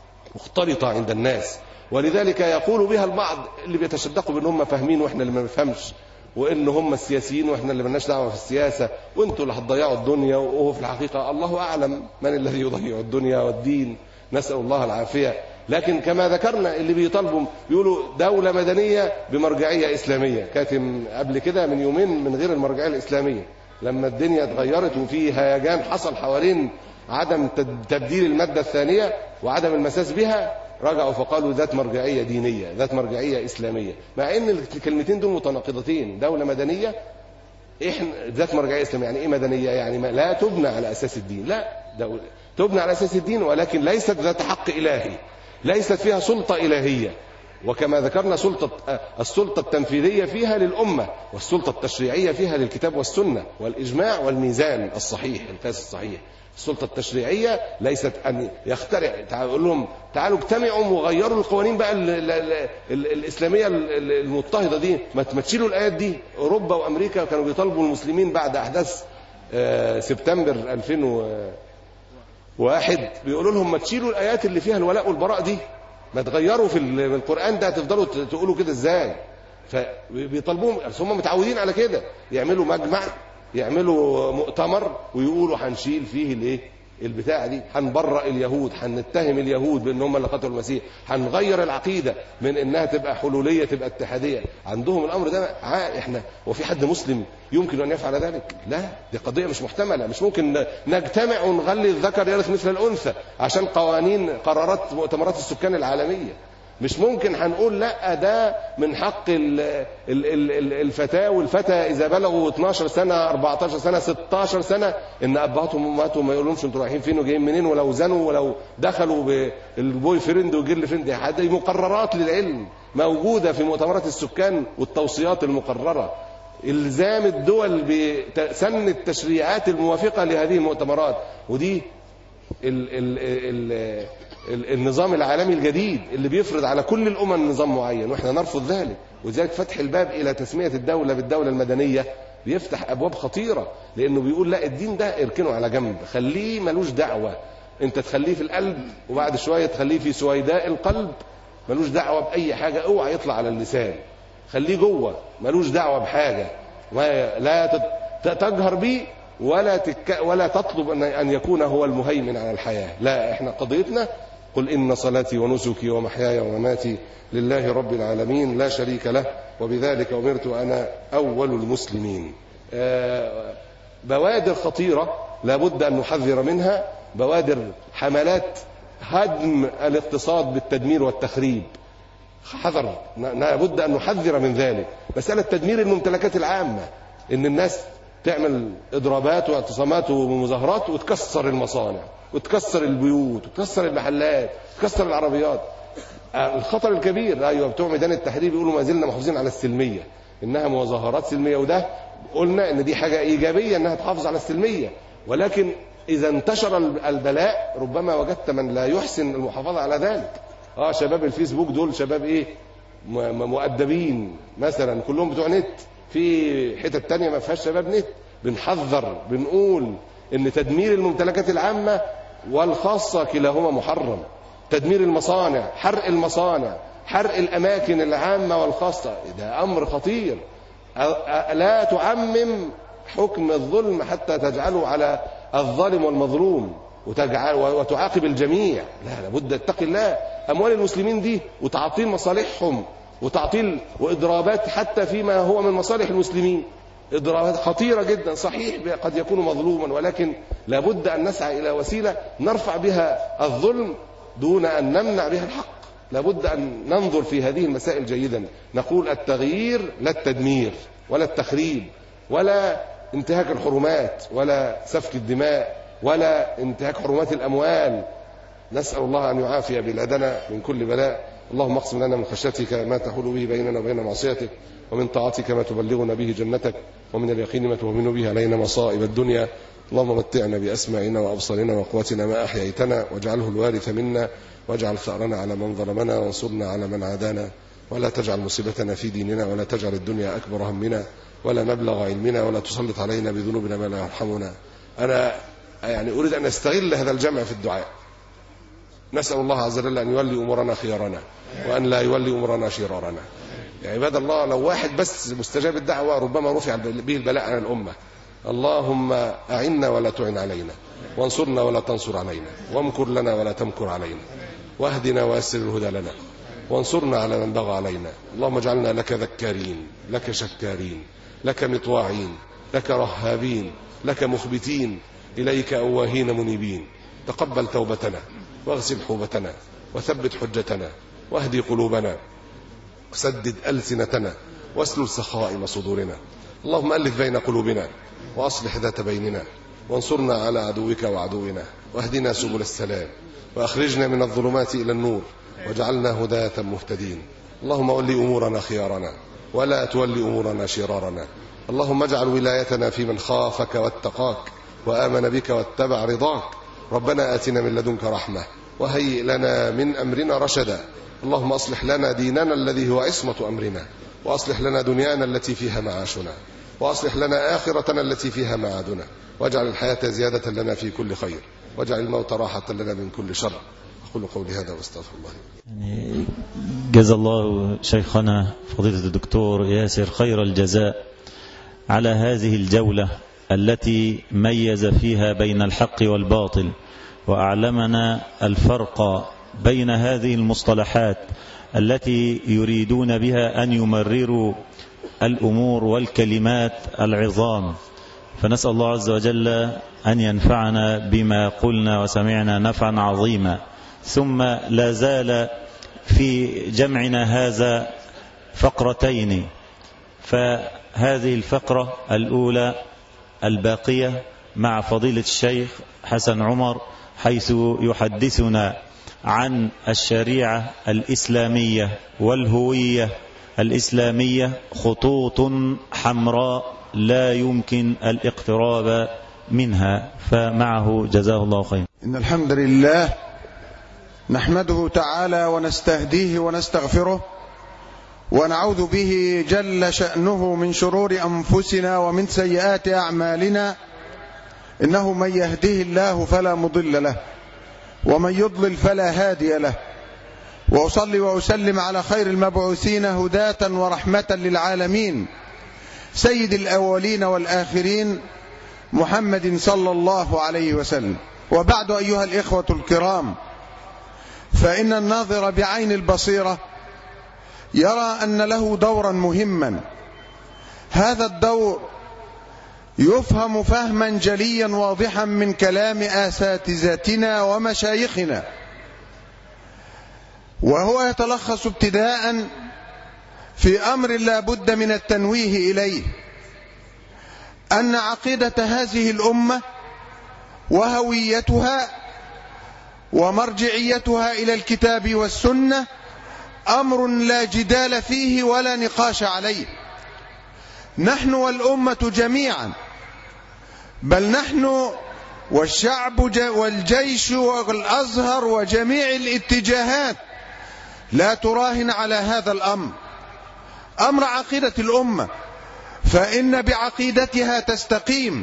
S4: مختلطة عند الناس، ولذلك يقول بها البعض اللي بيتشدقوا بأن هم فاهمين وإحنا اللي ما نفهمش، وإن هم السياسيين وإحنا اللي ملناش دعوة في السياسة، وإنتوا اللي هتضيعوا الدنيا. وهو في الحقيقة الله أعلم من الذي يضيع الدنيا والدين، نسأل الله العافية. لكن كما ذكرنا اللي بيطالبوا بيقولوا دولة مدنية بمرجعية إسلامية. كاتم قبل كده من يومين من غير المرجعية الإسلامية، لما الدنيا اتغيرت وفي هيجان حصل حوالين عدم تبديل المادة الثانية وعدم المساس بها، رجعوا فقالوا ذات مرجعية دينية، ذات مرجعية إسلامية، مع ان الكلمتين دول متناقضتين. دولة مدنية، احنا ذات مرجعية إسلامية، يعني ايه مدنية؟ يعني ما لا تبنى على أساس الدين، لا دولة تبنى على أساس الدين ولكن ليست ذات حق إلهي، ليست فيها سلطة إلهية. وكما ذكرنا السلطة التنفيذية فيها للأمة، والسلطة التشريعية فيها للكتاب والسنة والإجماع والميزان الصحيح القياس الصحيح. السلطة التشريعية ليست أن يخترع، يقول لهم تعالوا اجتمعوا وغيروا القوانين بقى الإسلامية المضطهدة دي، ما تشيلوا الآيات دي. أوروبا وأمريكا كانوا بيطالبوا المسلمين بعد أحداث سبتمبر 2001 بيقولوا لهم ما تشيلوا الآيات اللي فيها الولاء والبراء دي، ما تغيروا في القرآن ده، هتفضلوا تقولوا كده ازاي؟ فبيطالبوهم، هم متعودين على كده، يعملوا مجمع، يعملوا مؤتمر ويقولوا هنشيل فيه الايه البتاعه دي، هنبرأ اليهود، هنتهم اليهود بان هم اللي قتلوا المسيح، هنغير العقيده من انها تبقى حلوليه تبقى اتحاديه. عندهم الامر ده احنا وفي حد مسلم يمكن ان يفعل ذلك؟ لا، دي قضيه مش محتمله. مش ممكن نجتمع ونخلي الذكر يرث مثل الانثى عشان قوانين قرارات مؤتمرات السكان العالميه. مش ممكن هنقول لا ده من حق الفتاة والفتى إذا بلغوا 12 سنة 14 سنة 16 سنة إن أبهاتهم وأمهاتهم ما يقولهمش أنتوا رايحين فين وجايين منين، ولو زنوا ولو دخلوا بالبوي فريند والجيرل فريند. هذه مقررات للعلم موجودة في مؤتمرات السكان والتوصيات المقررة. إلزام الدول بسن التشريعات الموافقة لهذه المؤتمرات، ودي النظام العالمي الجديد اللي بيفرض على كل الأمم نظام معين، وإحنا نرفض ذلك. وذلك فتح الباب إلى تسمية الدولة بالدولة المدنية بيفتح أبواب خطيرة، لأنه بيقول لا، الدين ده اركنه على جنب، خليه ملوش دعوة. أنت تخليه في القلب وبعد شوية تخليه في سويداء القلب، ملوش دعوة بأي حاجة، اوعى يطلع على اللسان، خليه جوه ملوش دعوة بحاجة، لا تجهر بيه ولا تطلب أن يكون هو المهيمن على الحياة. لا، احنا قضيتنا قل إن صلاتي ونسكي ومحياي ومماتي لله رب العالمين لا شريك له وبذلك أمرت أنا أول المسلمين. بوادر خطيرة لابد أن نحذر منها، بوادر حملات هدم الاقتصاد بالتدمير والتخريب. حذر، لابد أن نحذر من ذلك. مسألة تدمير الممتلكات العامة، إن الناس تعمل إضرابات واعتصامات ومظاهرات وتكسر المصانع وتكسر البيوت وتكسر المحلات وتكسر العربيات. الخطر الكبير، أيوة بتوع ميدان التحرير بيقولوا ما زلنا محافظين على السلمية، إنها مظاهرات سلمية، وده قلنا إن دي حاجة إيجابية إنها تحافظ على السلمية، ولكن إذا انتشر البلاء ربما وجدت من لا يحسن المحافظة على ذلك. شباب الفيسبوك دول شباب إيه؟ مؤدبين مثلا، كلهم بتوع نت. في حتة تانية ما فيهاش شباب نت. بنحذر بنقول إن تدمير الممتلكات العامة والخاصة كلاهما محرم. تدمير المصانع، حرق المصانع، حرق الأماكن العامة والخاصة، ده أمر خطير. لا تعمم حكم الظلم حتى تجعله على الظالم والمظلوم وتعاقب الجميع. لا، لابد اتقي الله. أموال المسلمين دي وتعطيل مصالحهم وتعطيل وإضرابات حتى فيما هو من مصالح المسلمين، إضرابات خطيرة جدا. صحيح قد يكون مظلوما، ولكن لابد أن نسعى إلى وسيلة نرفع بها الظلم دون أن نمنع بها الحق. لابد أن ننظر في هذه المسائل جيدا. نقول التغيير لا التدمير ولا التخريب ولا انتهاك الحرمات ولا سفك الدماء ولا انتهاك حرمات الأموال. نسأل الله أن يعافي بلادنا من كل بلاء. اللهم اقسم لنا من خشيتك ما تحول به بيننا وبين معصيتك، ومن طاعتك ما تبلغنا به جنتك، ومن اليقين ما تهون به علينا مصائب الدنيا. اللهم متعنا بأسماعنا وأبصارنا وقوتنا ما أحييتنا، واجعله الوارث منا، واجعل ثأرنا على من ظلمنا، وانصرنا على من عادانا، ولا تجعل مصيبتنا في ديننا، ولا تجعل الدنيا أكبر همنا ولا مبلغ علمنا، ولا تسلط علينا بذنوبنا ما لا يرحمنا. أنا أريد أن أستغل هذا الجمع في الدعاء. نسأل الله عز وجل أن يولي أمورنا خيارنا، وأن لا يولي أمورنا شرارنا. يا عباد الله، لو واحد بس مستجاب الدعوة ربما رفع به البلاء عن الأمة. اللهم أعنا ولا تعن علينا، وانصرنا ولا تنصر علينا، وامكر لنا ولا تمكر علينا، واهدنا ويسر الهدى لنا، وانصرنا على من بغى علينا. اللهم اجعلنا لك ذكارين، لك شكارين، لك مطواعين، لك رهابين، لك مخبتين، إليك أواهين منيبين. تقبل توبتنا، واغسل حوبتنا، وثبت حجتنا، واهدي قلوبنا، وسدد ألسنتنا، واسلل سخائم صدورنا. اللهم ألف بين قلوبنا، وأصلح ذات بيننا، وانصرنا على عدوك وعدونا، واهدنا سبل السلام، وأخرجنا من الظلمات إلى النور، واجعلنا هداة مهتدين. اللهم ولي أمورنا خيارنا، ولا تولي أمورنا شرارنا. اللهم اجعل ولايتنا في من خافك واتقاك وآمن بك واتبع رضاك. ربنا آتنا من لدنك رحمة، وهيئ لنا من أمرنا رشدا. اللهم أصلح لنا ديننا الذي هو عصمة أمرنا، وأصلح لنا دنيانا التي فيها معاشنا، وأصلح لنا آخرتنا التي فيها معادنا، واجعل الحياة زيادة لنا في كل خير، واجعل الموت راحة لنا من كل شر. أقول قولي هذا واستغفر الله.
S3: جزا الله شيخنا فضيلة الدكتور ياسر خير الجزاء على هذه الجولة التي ميز فيها بين الحق والباطل، وأعلمنا الفرق بين هذه المصطلحات التي يريدون بها أن يمرروا الأمور والكلمات العظام. فنسأل الله عز وجل أن ينفعنا بما قلنا وسمعنا نفعا عظيما. ثم لا زال في جمعنا هذا فقرتين، فهذه الفقرة الأولى الباقية مع فضيلة الشيخ حسن عمر، حيث يحدثنا عن الشريعة الإسلامية والهوية الإسلامية، خطوط حمراء لا يمكن الاقتراب منها. فمعه جزاه الله خيرا.
S5: إن الحمد لله نحمده تعالى ونستهديه ونستغفره، ونعوذ به جل شأنه من شرور أنفسنا ومن سيئات أعمالنا. إنه من يهده الله فلا مضل له، ومن يضلل فلا هادي له. وأصلي وأسلم على خير المبعوثين هداة ورحمة للعالمين، سيد الأولين والآخرين، محمد صلى الله عليه وسلم. وبعد، أيها الإخوة الكرام، فإن الناظر بعين البصيرة يرى أن له دورا مهما. هذا الدور يفهم فهما جليا واضحا من كلام أساتذتنا ومشايخنا، وهو يتلخص ابتداء في أمر لا بد من التنويه إليه، أن عقيدة هذه الأمة وهويتها ومرجعيتها إلى الكتاب والسنة أمر لا جدال فيه ولا نقاش عليه. نحن والأمة جميعا، بل نحن والشعب والجيش والأزهر وجميع الاتجاهات لا تراهن على هذا الأمر، أمر عقيدة الأمة، فإن بعقيدتها تستقيم،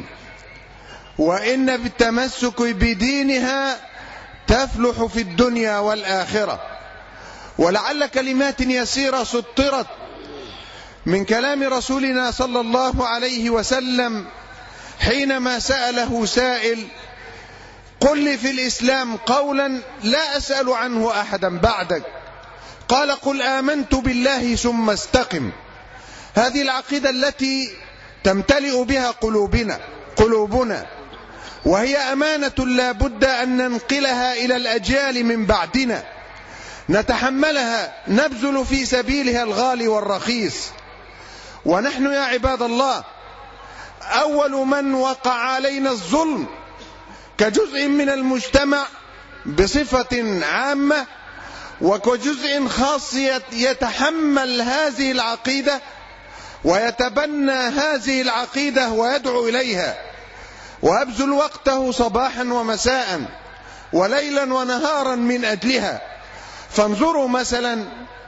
S5: وإن بالتمسك بدينها تفلح في الدنيا والآخرة. ولعل كلمات يسيرة سطرت من كلام رسولنا صلى الله عليه وسلم حينما سأله سائل: قل لي في الإسلام قولا لا أسأل عنه أحدا بعدك. قال: قل آمنت بالله ثم استقم. هذه العقيدة التي تمتلئ بها قلوبنا، وهي أمانة لا بد أن ننقلها إلى الأجيال من بعدنا، نتحملها، نبذل في سبيلها الغالي والرخيص. ونحن يا عباد الله أول من وقع علينا الظلم كجزء من المجتمع بصفة عامة، وكجزء خاص يتحمل هذه العقيدة ويتبنى هذه العقيدة ويدعو إليها ويبذل وقته صباحا ومساء وليلا ونهارا من أجلها. فانظروا مثلا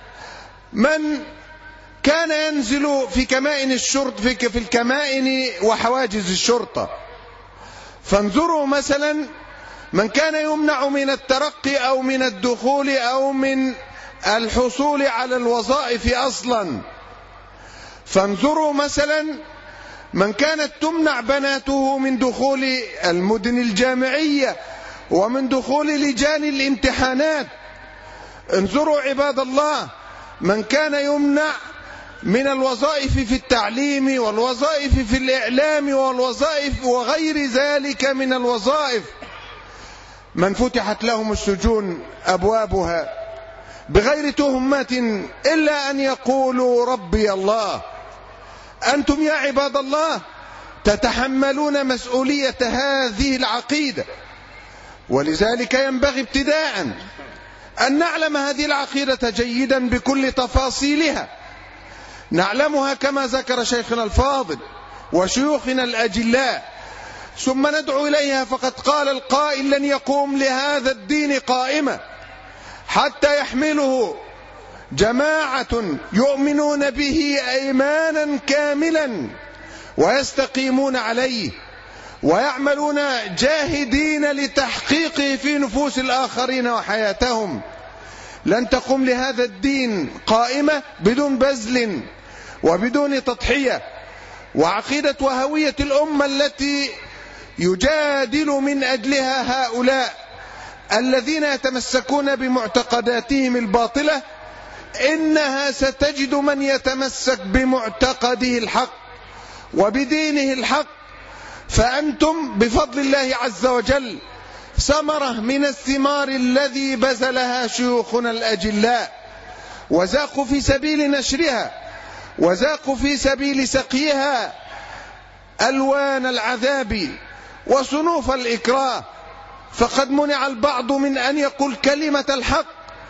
S5: من كان ينزل في كمائن الشرطة، في الكمائن وحواجز الشرطة. فانظروا مثلا من كان يمنع من الترقي أو من الدخول أو من الحصول على الوظائف أصلا. فانظروا مثلا من كانت تمنع بناته من دخول المدن الجامعية ومن دخول لجان الامتحانات. انظروا عباد الله من كان يمنع من الوظائف في التعليم والوظائف في الإعلام والوظائف وغير ذلك من الوظائف، من فتحت لهم السجون أبوابها بغير تهمة إلا أن يقولوا ربي الله. أنتم يا عباد الله تتحملون مسؤولية هذه العقيدة، ولذلك ينبغي ابتداء أن نعلم هذه العقيدة جيدا بكل تفاصيلها، نعلمها كما ذكر شيخنا الفاضل وشيوخنا الأجلاء، ثم ندعو إليها. فقد قال القائل: لن يقوم لهذا الدين قائمة حتى يحمله جماعة يؤمنون به إيمانا كاملا ويستقيمون عليه ويعملون جاهدين لتحقيقه في نفوس الآخرين وحياتهم. لن تقوم لهذا الدين قائمة بدون بذل وبدون تضحية. وعقيدة وهوية الأمة التي يجادل من أجلها هؤلاء الذين يتمسكون بمعتقداتهم الباطلة، إنها ستجد من يتمسك بمعتقده الحق وبدينه الحق. فأنتم بفضل الله عز وجل ثمرة من الثمار الذي بذلها شيوخنا الأجلاء، وذاقوا في سبيل نشرها وذاقوا في سبيل سقيها ألوان العذاب وصنوف الإكراه. فقد منع البعض من أن يقول كلمة الحق.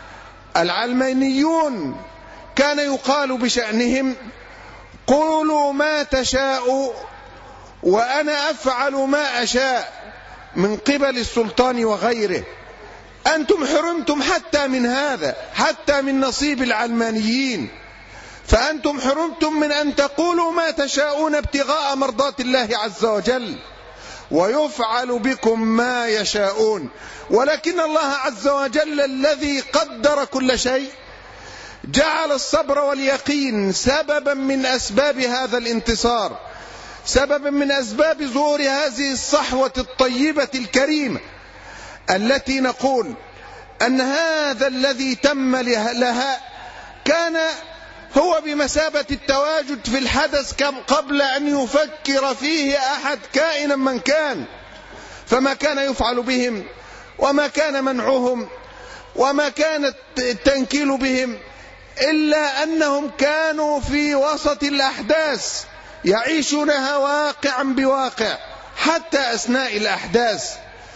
S5: العلمانيون كان يقال بشأنهم: قولوا ما تشاء وأنا أفعل ما أشاء، من قبل السلطان وغيره. أنتم حرمتم حتى من هذا، حتى من نصيب العلمانيين. فأنتم حرمتم من أن تقولوا ما تشاءون ابتغاء مرضات الله عز وجل، ويفعل بكم ما يشاءون. ولكن الله عز وجل الذي قدر كل شيء جعل الصبر واليقين سببا من أسباب هذا الانتصار، سببا من أسباب ظهور هذه الصحوة الطيبة الكريمة، التي نقول أن هذا الذي تم لها كان هو بمثابة التواجد في الحدث قبل أن يفكر فيه أحد كائنا من كان. فما كان يفعل بهم وما كان منعهم وما كان التنكيل بهم إلا أنهم كانوا في وسط الأحداث يعيشونها واقعا بواقع حتى أثناء الأحداث.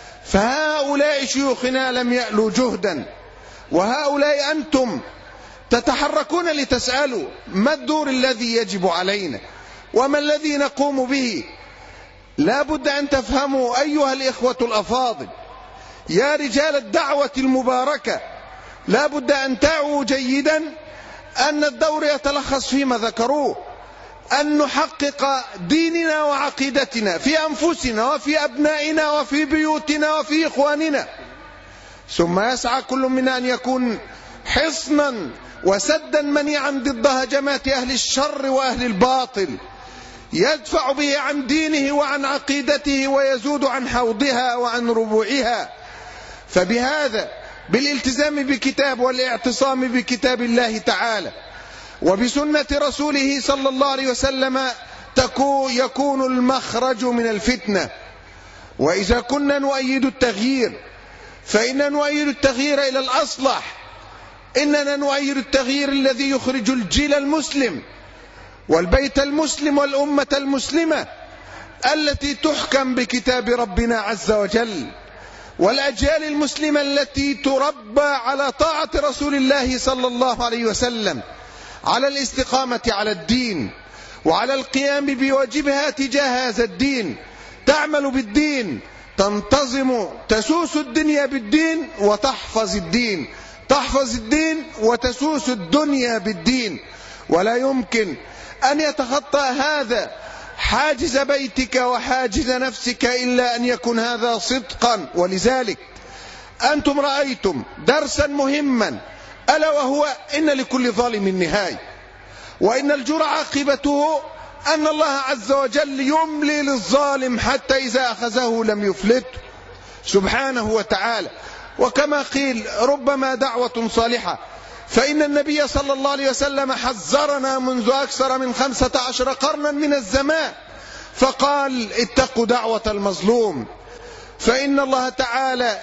S5: فهؤلاء شيوخنا لم يألوا جهدا، وهؤلاء أنتم تتحركون لتسألوا ما الدور الذي يجب علينا وما الذي نقوم به. لا بد أن تفهموا أيها الإخوة الأفاضل يا رجال الدعوة المباركة، لا بد أن تعوا جيدا أن الدور يتلخص فيما ذكروه، أن نحقق ديننا وعقيدتنا في أنفسنا وفي أبنائنا وفي بيوتنا وفي إخواننا، ثم يسعى كل منا أن يكون حصنا وسدا منيعا ضد هجمات أهل الشر وأهل الباطل، يدفع به عن دينه وعن عقيدته ويزود عن حوضها وعن ربوعها. فبهذا بالالتزام بكتاب والاعتصام بكتاب الله تعالى وبسنة رسوله صلى الله عليه وسلم يكون المخرج من الفتنة. وإذا كنا نؤيد التغيير فإننا نؤيد التغيير إلى الأصلح، إننا نؤيد التغيير الذي يخرج الجيل المسلم والبيت المسلم والأمة المسلمة التي تحكم بكتاب ربنا عز وجل، والأجيال المسلمة التي تربى على طاعة رسول الله صلى الله عليه وسلم، على الاستقامة على الدين وعلى القيام بواجبها تجاه هذا الدين، تعمل بالدين، تنتظم، تسوس الدنيا بالدين وتحفظ الدين، تحفظ الدين وتسوس الدنيا بالدين. ولا يمكن أن يتخطى هذا حاجز بيتك وحاجز نفسك إلا أن يكون هذا صدقا. ولذلك أنتم رأيتم درسا مهما، ألا وهو إن لكل ظالم نهاية، وإن الجرى عاقبته أن الله عز وجل يملي للظالم حتى إذا أخذه لم يفلته سبحانه وتعالى. وكما قيل ربما دعوة صالحة، فإن النبي صلى الله عليه وسلم حذرنا منذ أكثر من 15 قرنا من الزمان، فقال اتقوا دعوة المظلوم فإن الله تعالى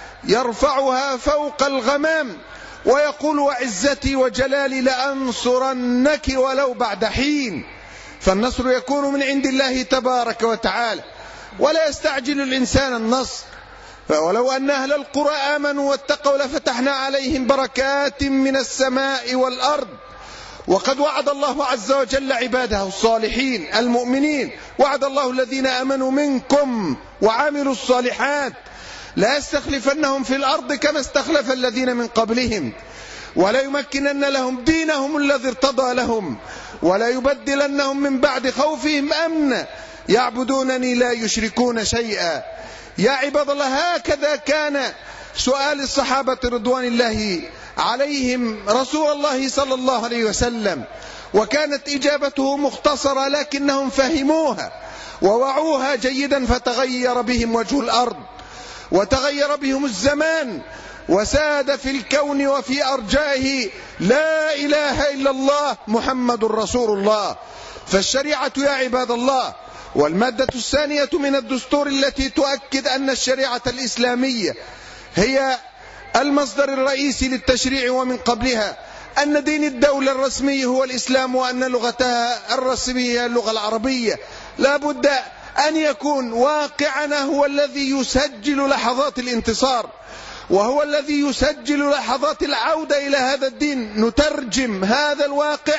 S5: يرفعها فوق الغمام ويقول وعزتي وجلالي لأنصرنك ولو بعد حين. فالنصر يكون من عند الله تبارك وتعالى، ولا يستعجل الإنسان النصر. ولو أن أهل القرى آمنوا واتقوا لفتحنا عليهم بركات من السماء والأرض. وقد وعد الله عز وجل عباده الصالحين المؤمنين، وعد الله الذين آمنوا منكم وعملوا الصالحات لا يستخلفنهم في الأرض كما استخلف الذين من قبلهم، ولا يمكنن لهم دينهم الذي ارتضى لهم، ولا يبدلنهم من بعد خوفهم أمنا يعبدونني لا يشركون شيئا. يا عباد الله، هكذا كان سؤال الصحابة رضوان الله عليهم رسول الله صلى الله عليه وسلم، وكانت إجابته مختصرة لكنهم فهموها ووعوها جيدا، فتغير بهم وجه الأرض وتغير بهم الزمان، وساد في الكون وفي أرجائه لا إله إلا الله محمد رسول الله. فالشريعة يا عباد الله والمادة الثانية من الدستور التي تؤكد أن الشريعة الإسلامية هي المصدر الرئيسي للتشريع، ومن قبلها أن دين الدولة الرسمي هو الإسلام، وأن لغتها الرسمية هي اللغة العربية. لا بد أن يكون واقعنا هو الذي يسجل لحظات الانتصار، وهو الذي يسجل لحظات العودة إلى هذا الدين. نترجم هذا الواقع،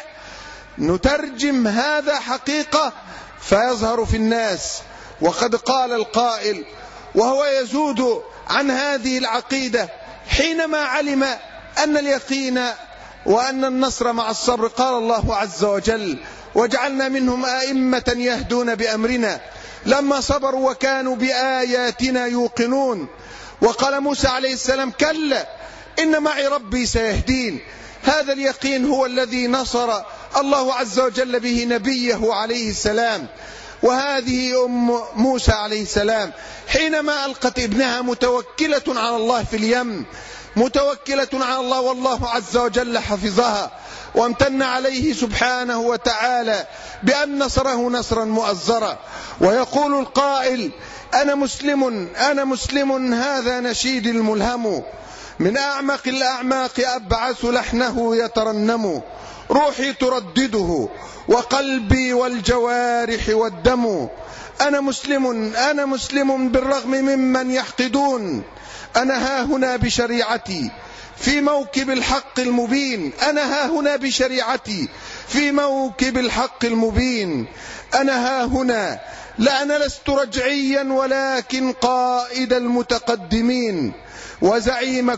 S5: نترجم هذا حقيقة فيظهر في الناس. وقد قال القائل وهو يزود عن هذه العقيدة حينما علم أن اليقين وأن النصر مع الصبر، قال الله عز وجل وجعلنا منهم أئمة يهدون بأمرنا لما صبروا وكانوا بآياتنا يوقنون. وقال موسى عليه السلام كلا إن معي ربي سيهدين. هذا اليقين هو الذي نصر الله عز وجل به نبيه عليه السلام. وهذه أم موسى عليه السلام حينما ألقت ابنها متوكلة على الله في اليم، متوكلة على الله، والله عز وجل حفظها وامتن عليه سبحانه وتعالى بأن نصره نصرا مؤزرا. ويقول القائل أنا مسلم أنا مسلم، هذا نشيد الملهم من أعمق الأعماق أبعث لحنه يترنم. روحي تردده وقلبي والجوارح والدم. أنا مسلم بالرغم ممن يحقدون. أنا ها هنا بشريعتي في موكب الحق المبين. أنا ها هنا بشريعتي في موكب الحق المبين. أنا ها هنا، لا أنا لست رجعيا ولكن قائد المتقدمين وزعيم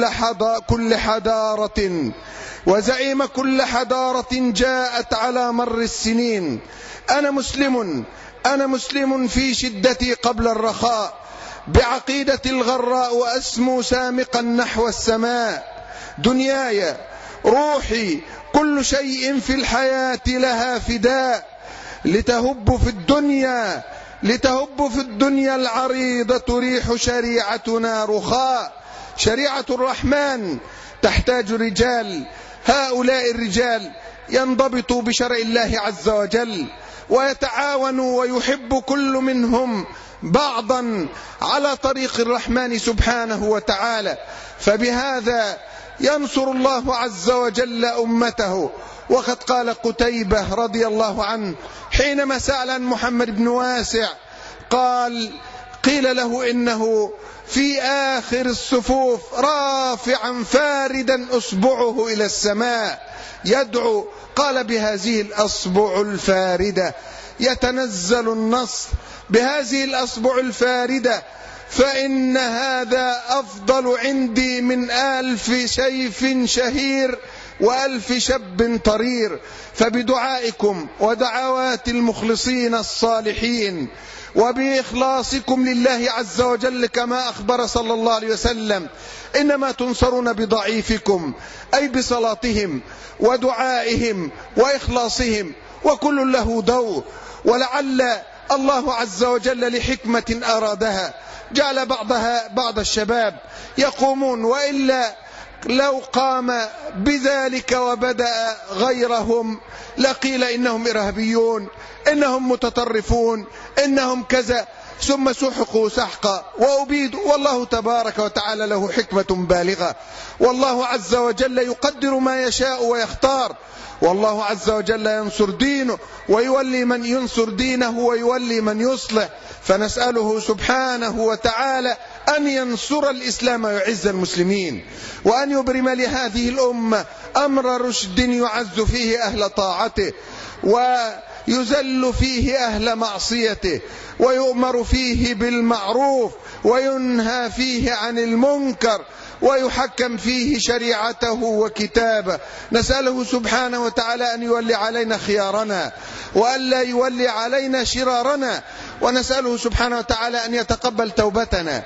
S5: كل حضارة جاءت على مر السنين. أنا مسلم في شدتي قبل الرخاء، بعقيدة الغراء وأسمو سامقا نحو السماء. دنياي روحي كل شيء في الحياة لها فداء، لتهب في الدنيا العريضة ريح شريعتنا رخاء. شريعة الرحمن تحتاج رجال، هؤلاء الرجال ينضبطوا بشرع الله عز وجل ويتعاونوا ويحب كل منهم بعضا على طريق الرحمن سبحانه وتعالى، فبهذا ينصر الله عز وجل أمته. وقد قال قتيبة رضي الله عنه حينما سأل عن محمد بن واسع، قيل له إنه في آخر الصفوف رافعا فاردا أصبعه إلى السماء يدعو، قال بهذه الأصبع الفاردة يتنزل النصر، بهذه الأصبع الفاردة، فإن هذا أفضل عندي من 1000 سيف شهير و1000 شاب طرير. فبدعائكم ودعوات المخلصين الصالحين وبإخلاصكم لله عز وجل كما أخبر صلى الله عليه وسلم، إنما تنصرون بضعيفكم، أي بصلاتهم ودعائهم وإخلاصهم، وكل له دور. ولعل الله عز وجل لحكمة أرادها جعل بعض الشباب يقومون، وإلا لو قام بذلك وبدأ غيرهم لقيل إنهم إرهابيون، إنهم متطرفون، إنهم كذا، ثم سحقوا سحقا وأبيدوا. والله تبارك وتعالى له حكمة بالغة، والله عز وجل يقدر ما يشاء ويختار، والله عز وجل ينصر دينه ويولي من ينصر دينه ويولي من يصلح. فنسأله سبحانه وتعالى أن ينصر الإسلام ويعز المسلمين، وأن يبرم لهذه الأمة أمر رشد يعز فيه أهل طاعته ويذل فيه أهل معصيته، ويؤمر فيه بالمعروف وينهى فيه عن المنكر، ويحكم فيه شريعته وكتابه. نسأله سبحانه وتعالى أن يولي علينا خيارنا وألا يولي علينا شرارنا، ونسأله سبحانه وتعالى أن يتقبل توبتنا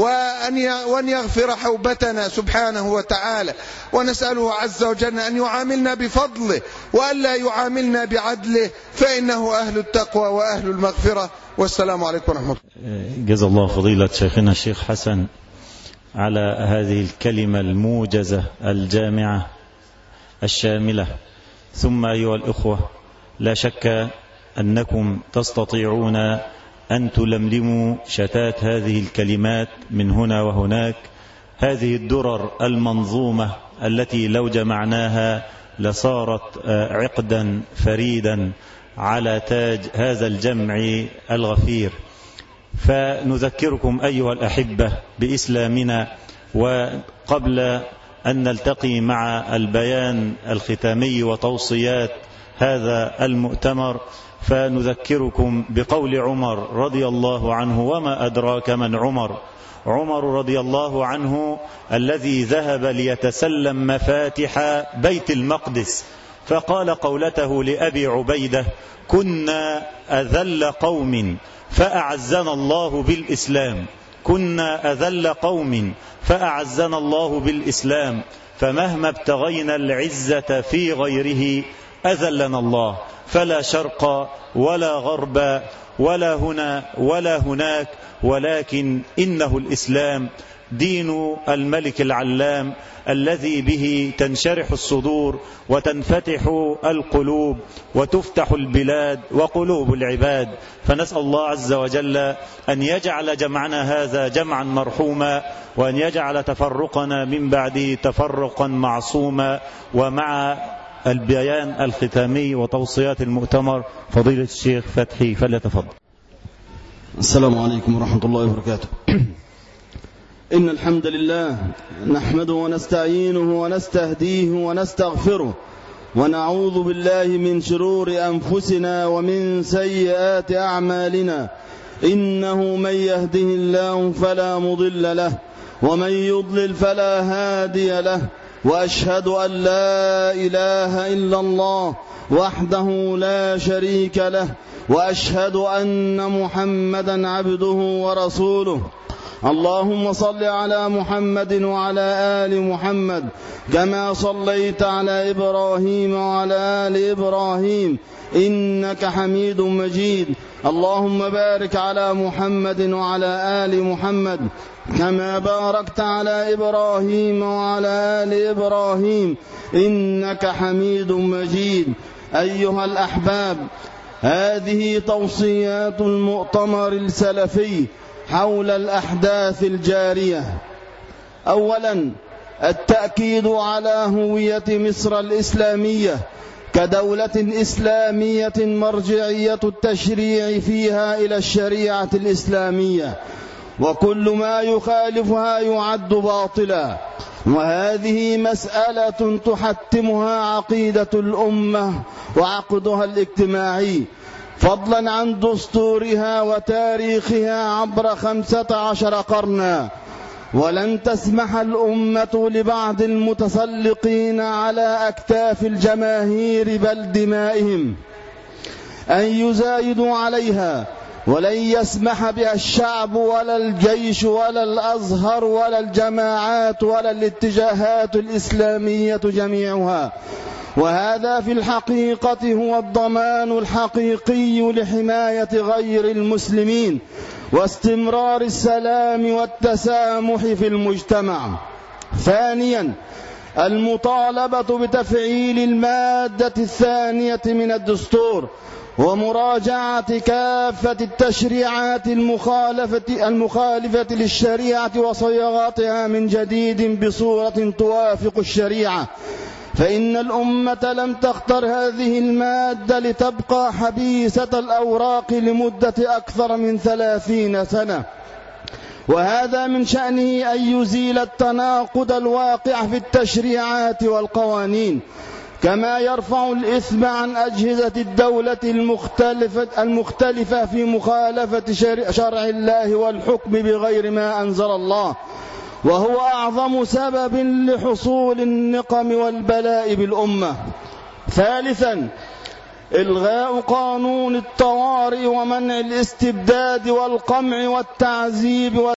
S5: وأن يغفر حوبتنا سبحانه وتعالى، ونسأله عز وجل أن يعاملنا بفضله وألا يعاملنا بعدله، فإنه أهل التقوى وأهل المغفرة. والسلام عليكم ورحمة الله.
S3: جزا الله فضيلة شيخنا الشيخ حسن على هذه الكلمة الموجزة الجامعة الشاملة. ثم أيها الأخوة، لا شك أنكم تستطيعون أن تلملموا شتات هذه الكلمات من هنا وهناك، هذه الدرر المنظومة التي لو جمعناها لصارت عقدا فريدا على تاج هذا الجمع الغفير. فنذكركم أيها الأحبة بإسلامنا، وقبل أن نلتقي مع البيان الختامي وتوصيات هذا المؤتمر فنذكركم بقول عمر رضي الله عنه، وما أدراك من عمر رضي الله عنه الذي ذهب ليتسلم مفاتح بيت المقدس، فقال قولته لأبي عبيدة: كنا أذل قوم فأعزنا الله بالإسلام، كنا أذل قوم فأعزنا الله بالإسلام، فمهما ابتغينا العزة في غيره أذلنا الله، فلا شرق ولا غرب ولا هنا ولا هناك، ولكن إنه الإسلام دين الملك العلام الذي به تنشرح الصدور وتنفتح القلوب وتفتح البلاد وقلوب العباد. فنسأل الله عز وجل أن يجعل جمعنا هذا جمعا مرحوما، وأن يجعل تفرقنا من بعده تفرقا معصوما. ومع البيان الختامي وتوصيات المؤتمر فضيلة الشيخ فتحي، فليتفضل.
S6: السلام عليكم ورحمة الله وبركاته. إن الحمد لله نحمده ونستعينه ونستهديه ونستغفره، ونعوذ بالله من شرور أنفسنا ومن سيئات أعمالنا. إنه من يهده الله فلا مضل له، ومن يضلل فلا هادي له، وأشهد أن لا إله إلا الله وحده لا شريك له، وأشهد أن محمدا عبده ورسوله. اللهم صل على محمد وعلى آل محمد كما صليت على إبراهيم وعلى آل إبراهيم إنك حميد مجيد. اللهم بارك على محمد وعلى آل محمد كما باركت على إبراهيم وعلى آل إبراهيم إنك حميد مجيد. أيها الأحباب، هذه توصيات المؤتمر السلفي حول الأحداث الجارية. أولا، التأكيد على هوية مصر الإسلامية كدولة إسلامية مرجعية التشريع فيها إلى الشريعة الإسلامية، وكل ما يخالفها يعد باطلا، وهذه مسألة تحتمها عقيدة الأمة وعقدها الاجتماعي، فضلا عن دستورها وتاريخها عبر 15 قرنا. ولن تسمح الأمة لبعض المتسلقين على أكتاف الجماهير بل دمائهم أن يزايدوا عليها، ولن يسمح بها الشعب ولا الجيش ولا الأزهر ولا الجماعات ولا الاتجاهات الإسلامية جميعها. وهذا في الحقيقة هو الضمان الحقيقي لحماية غير المسلمين واستمرار السلام والتسامح في المجتمع. ثانيا، المطالبة بتفعيل المادة 2 من الدستور ومراجعة كافة التشريعات المخالفة للشريعة وصياغتها من جديد بصورة توافق الشريعة، فإن الأمة لم تختر هذه المادة لتبقى حبيسة الأوراق لمدة أكثر من 30 سنة، وهذا من شأنه أن يزيل التناقض الواقع في التشريعات والقوانين، كما يرفع الإثم عن أجهزة الدولة المختلفة في مخالفة شرع الله والحكم بغير ما أنزل الله، وهو أعظم سبب لحصول النقم والبلاء بالأمة. ثالثا، إلغاء قانون الطوارئ ومنع الاستبداد والقمع والتعذيب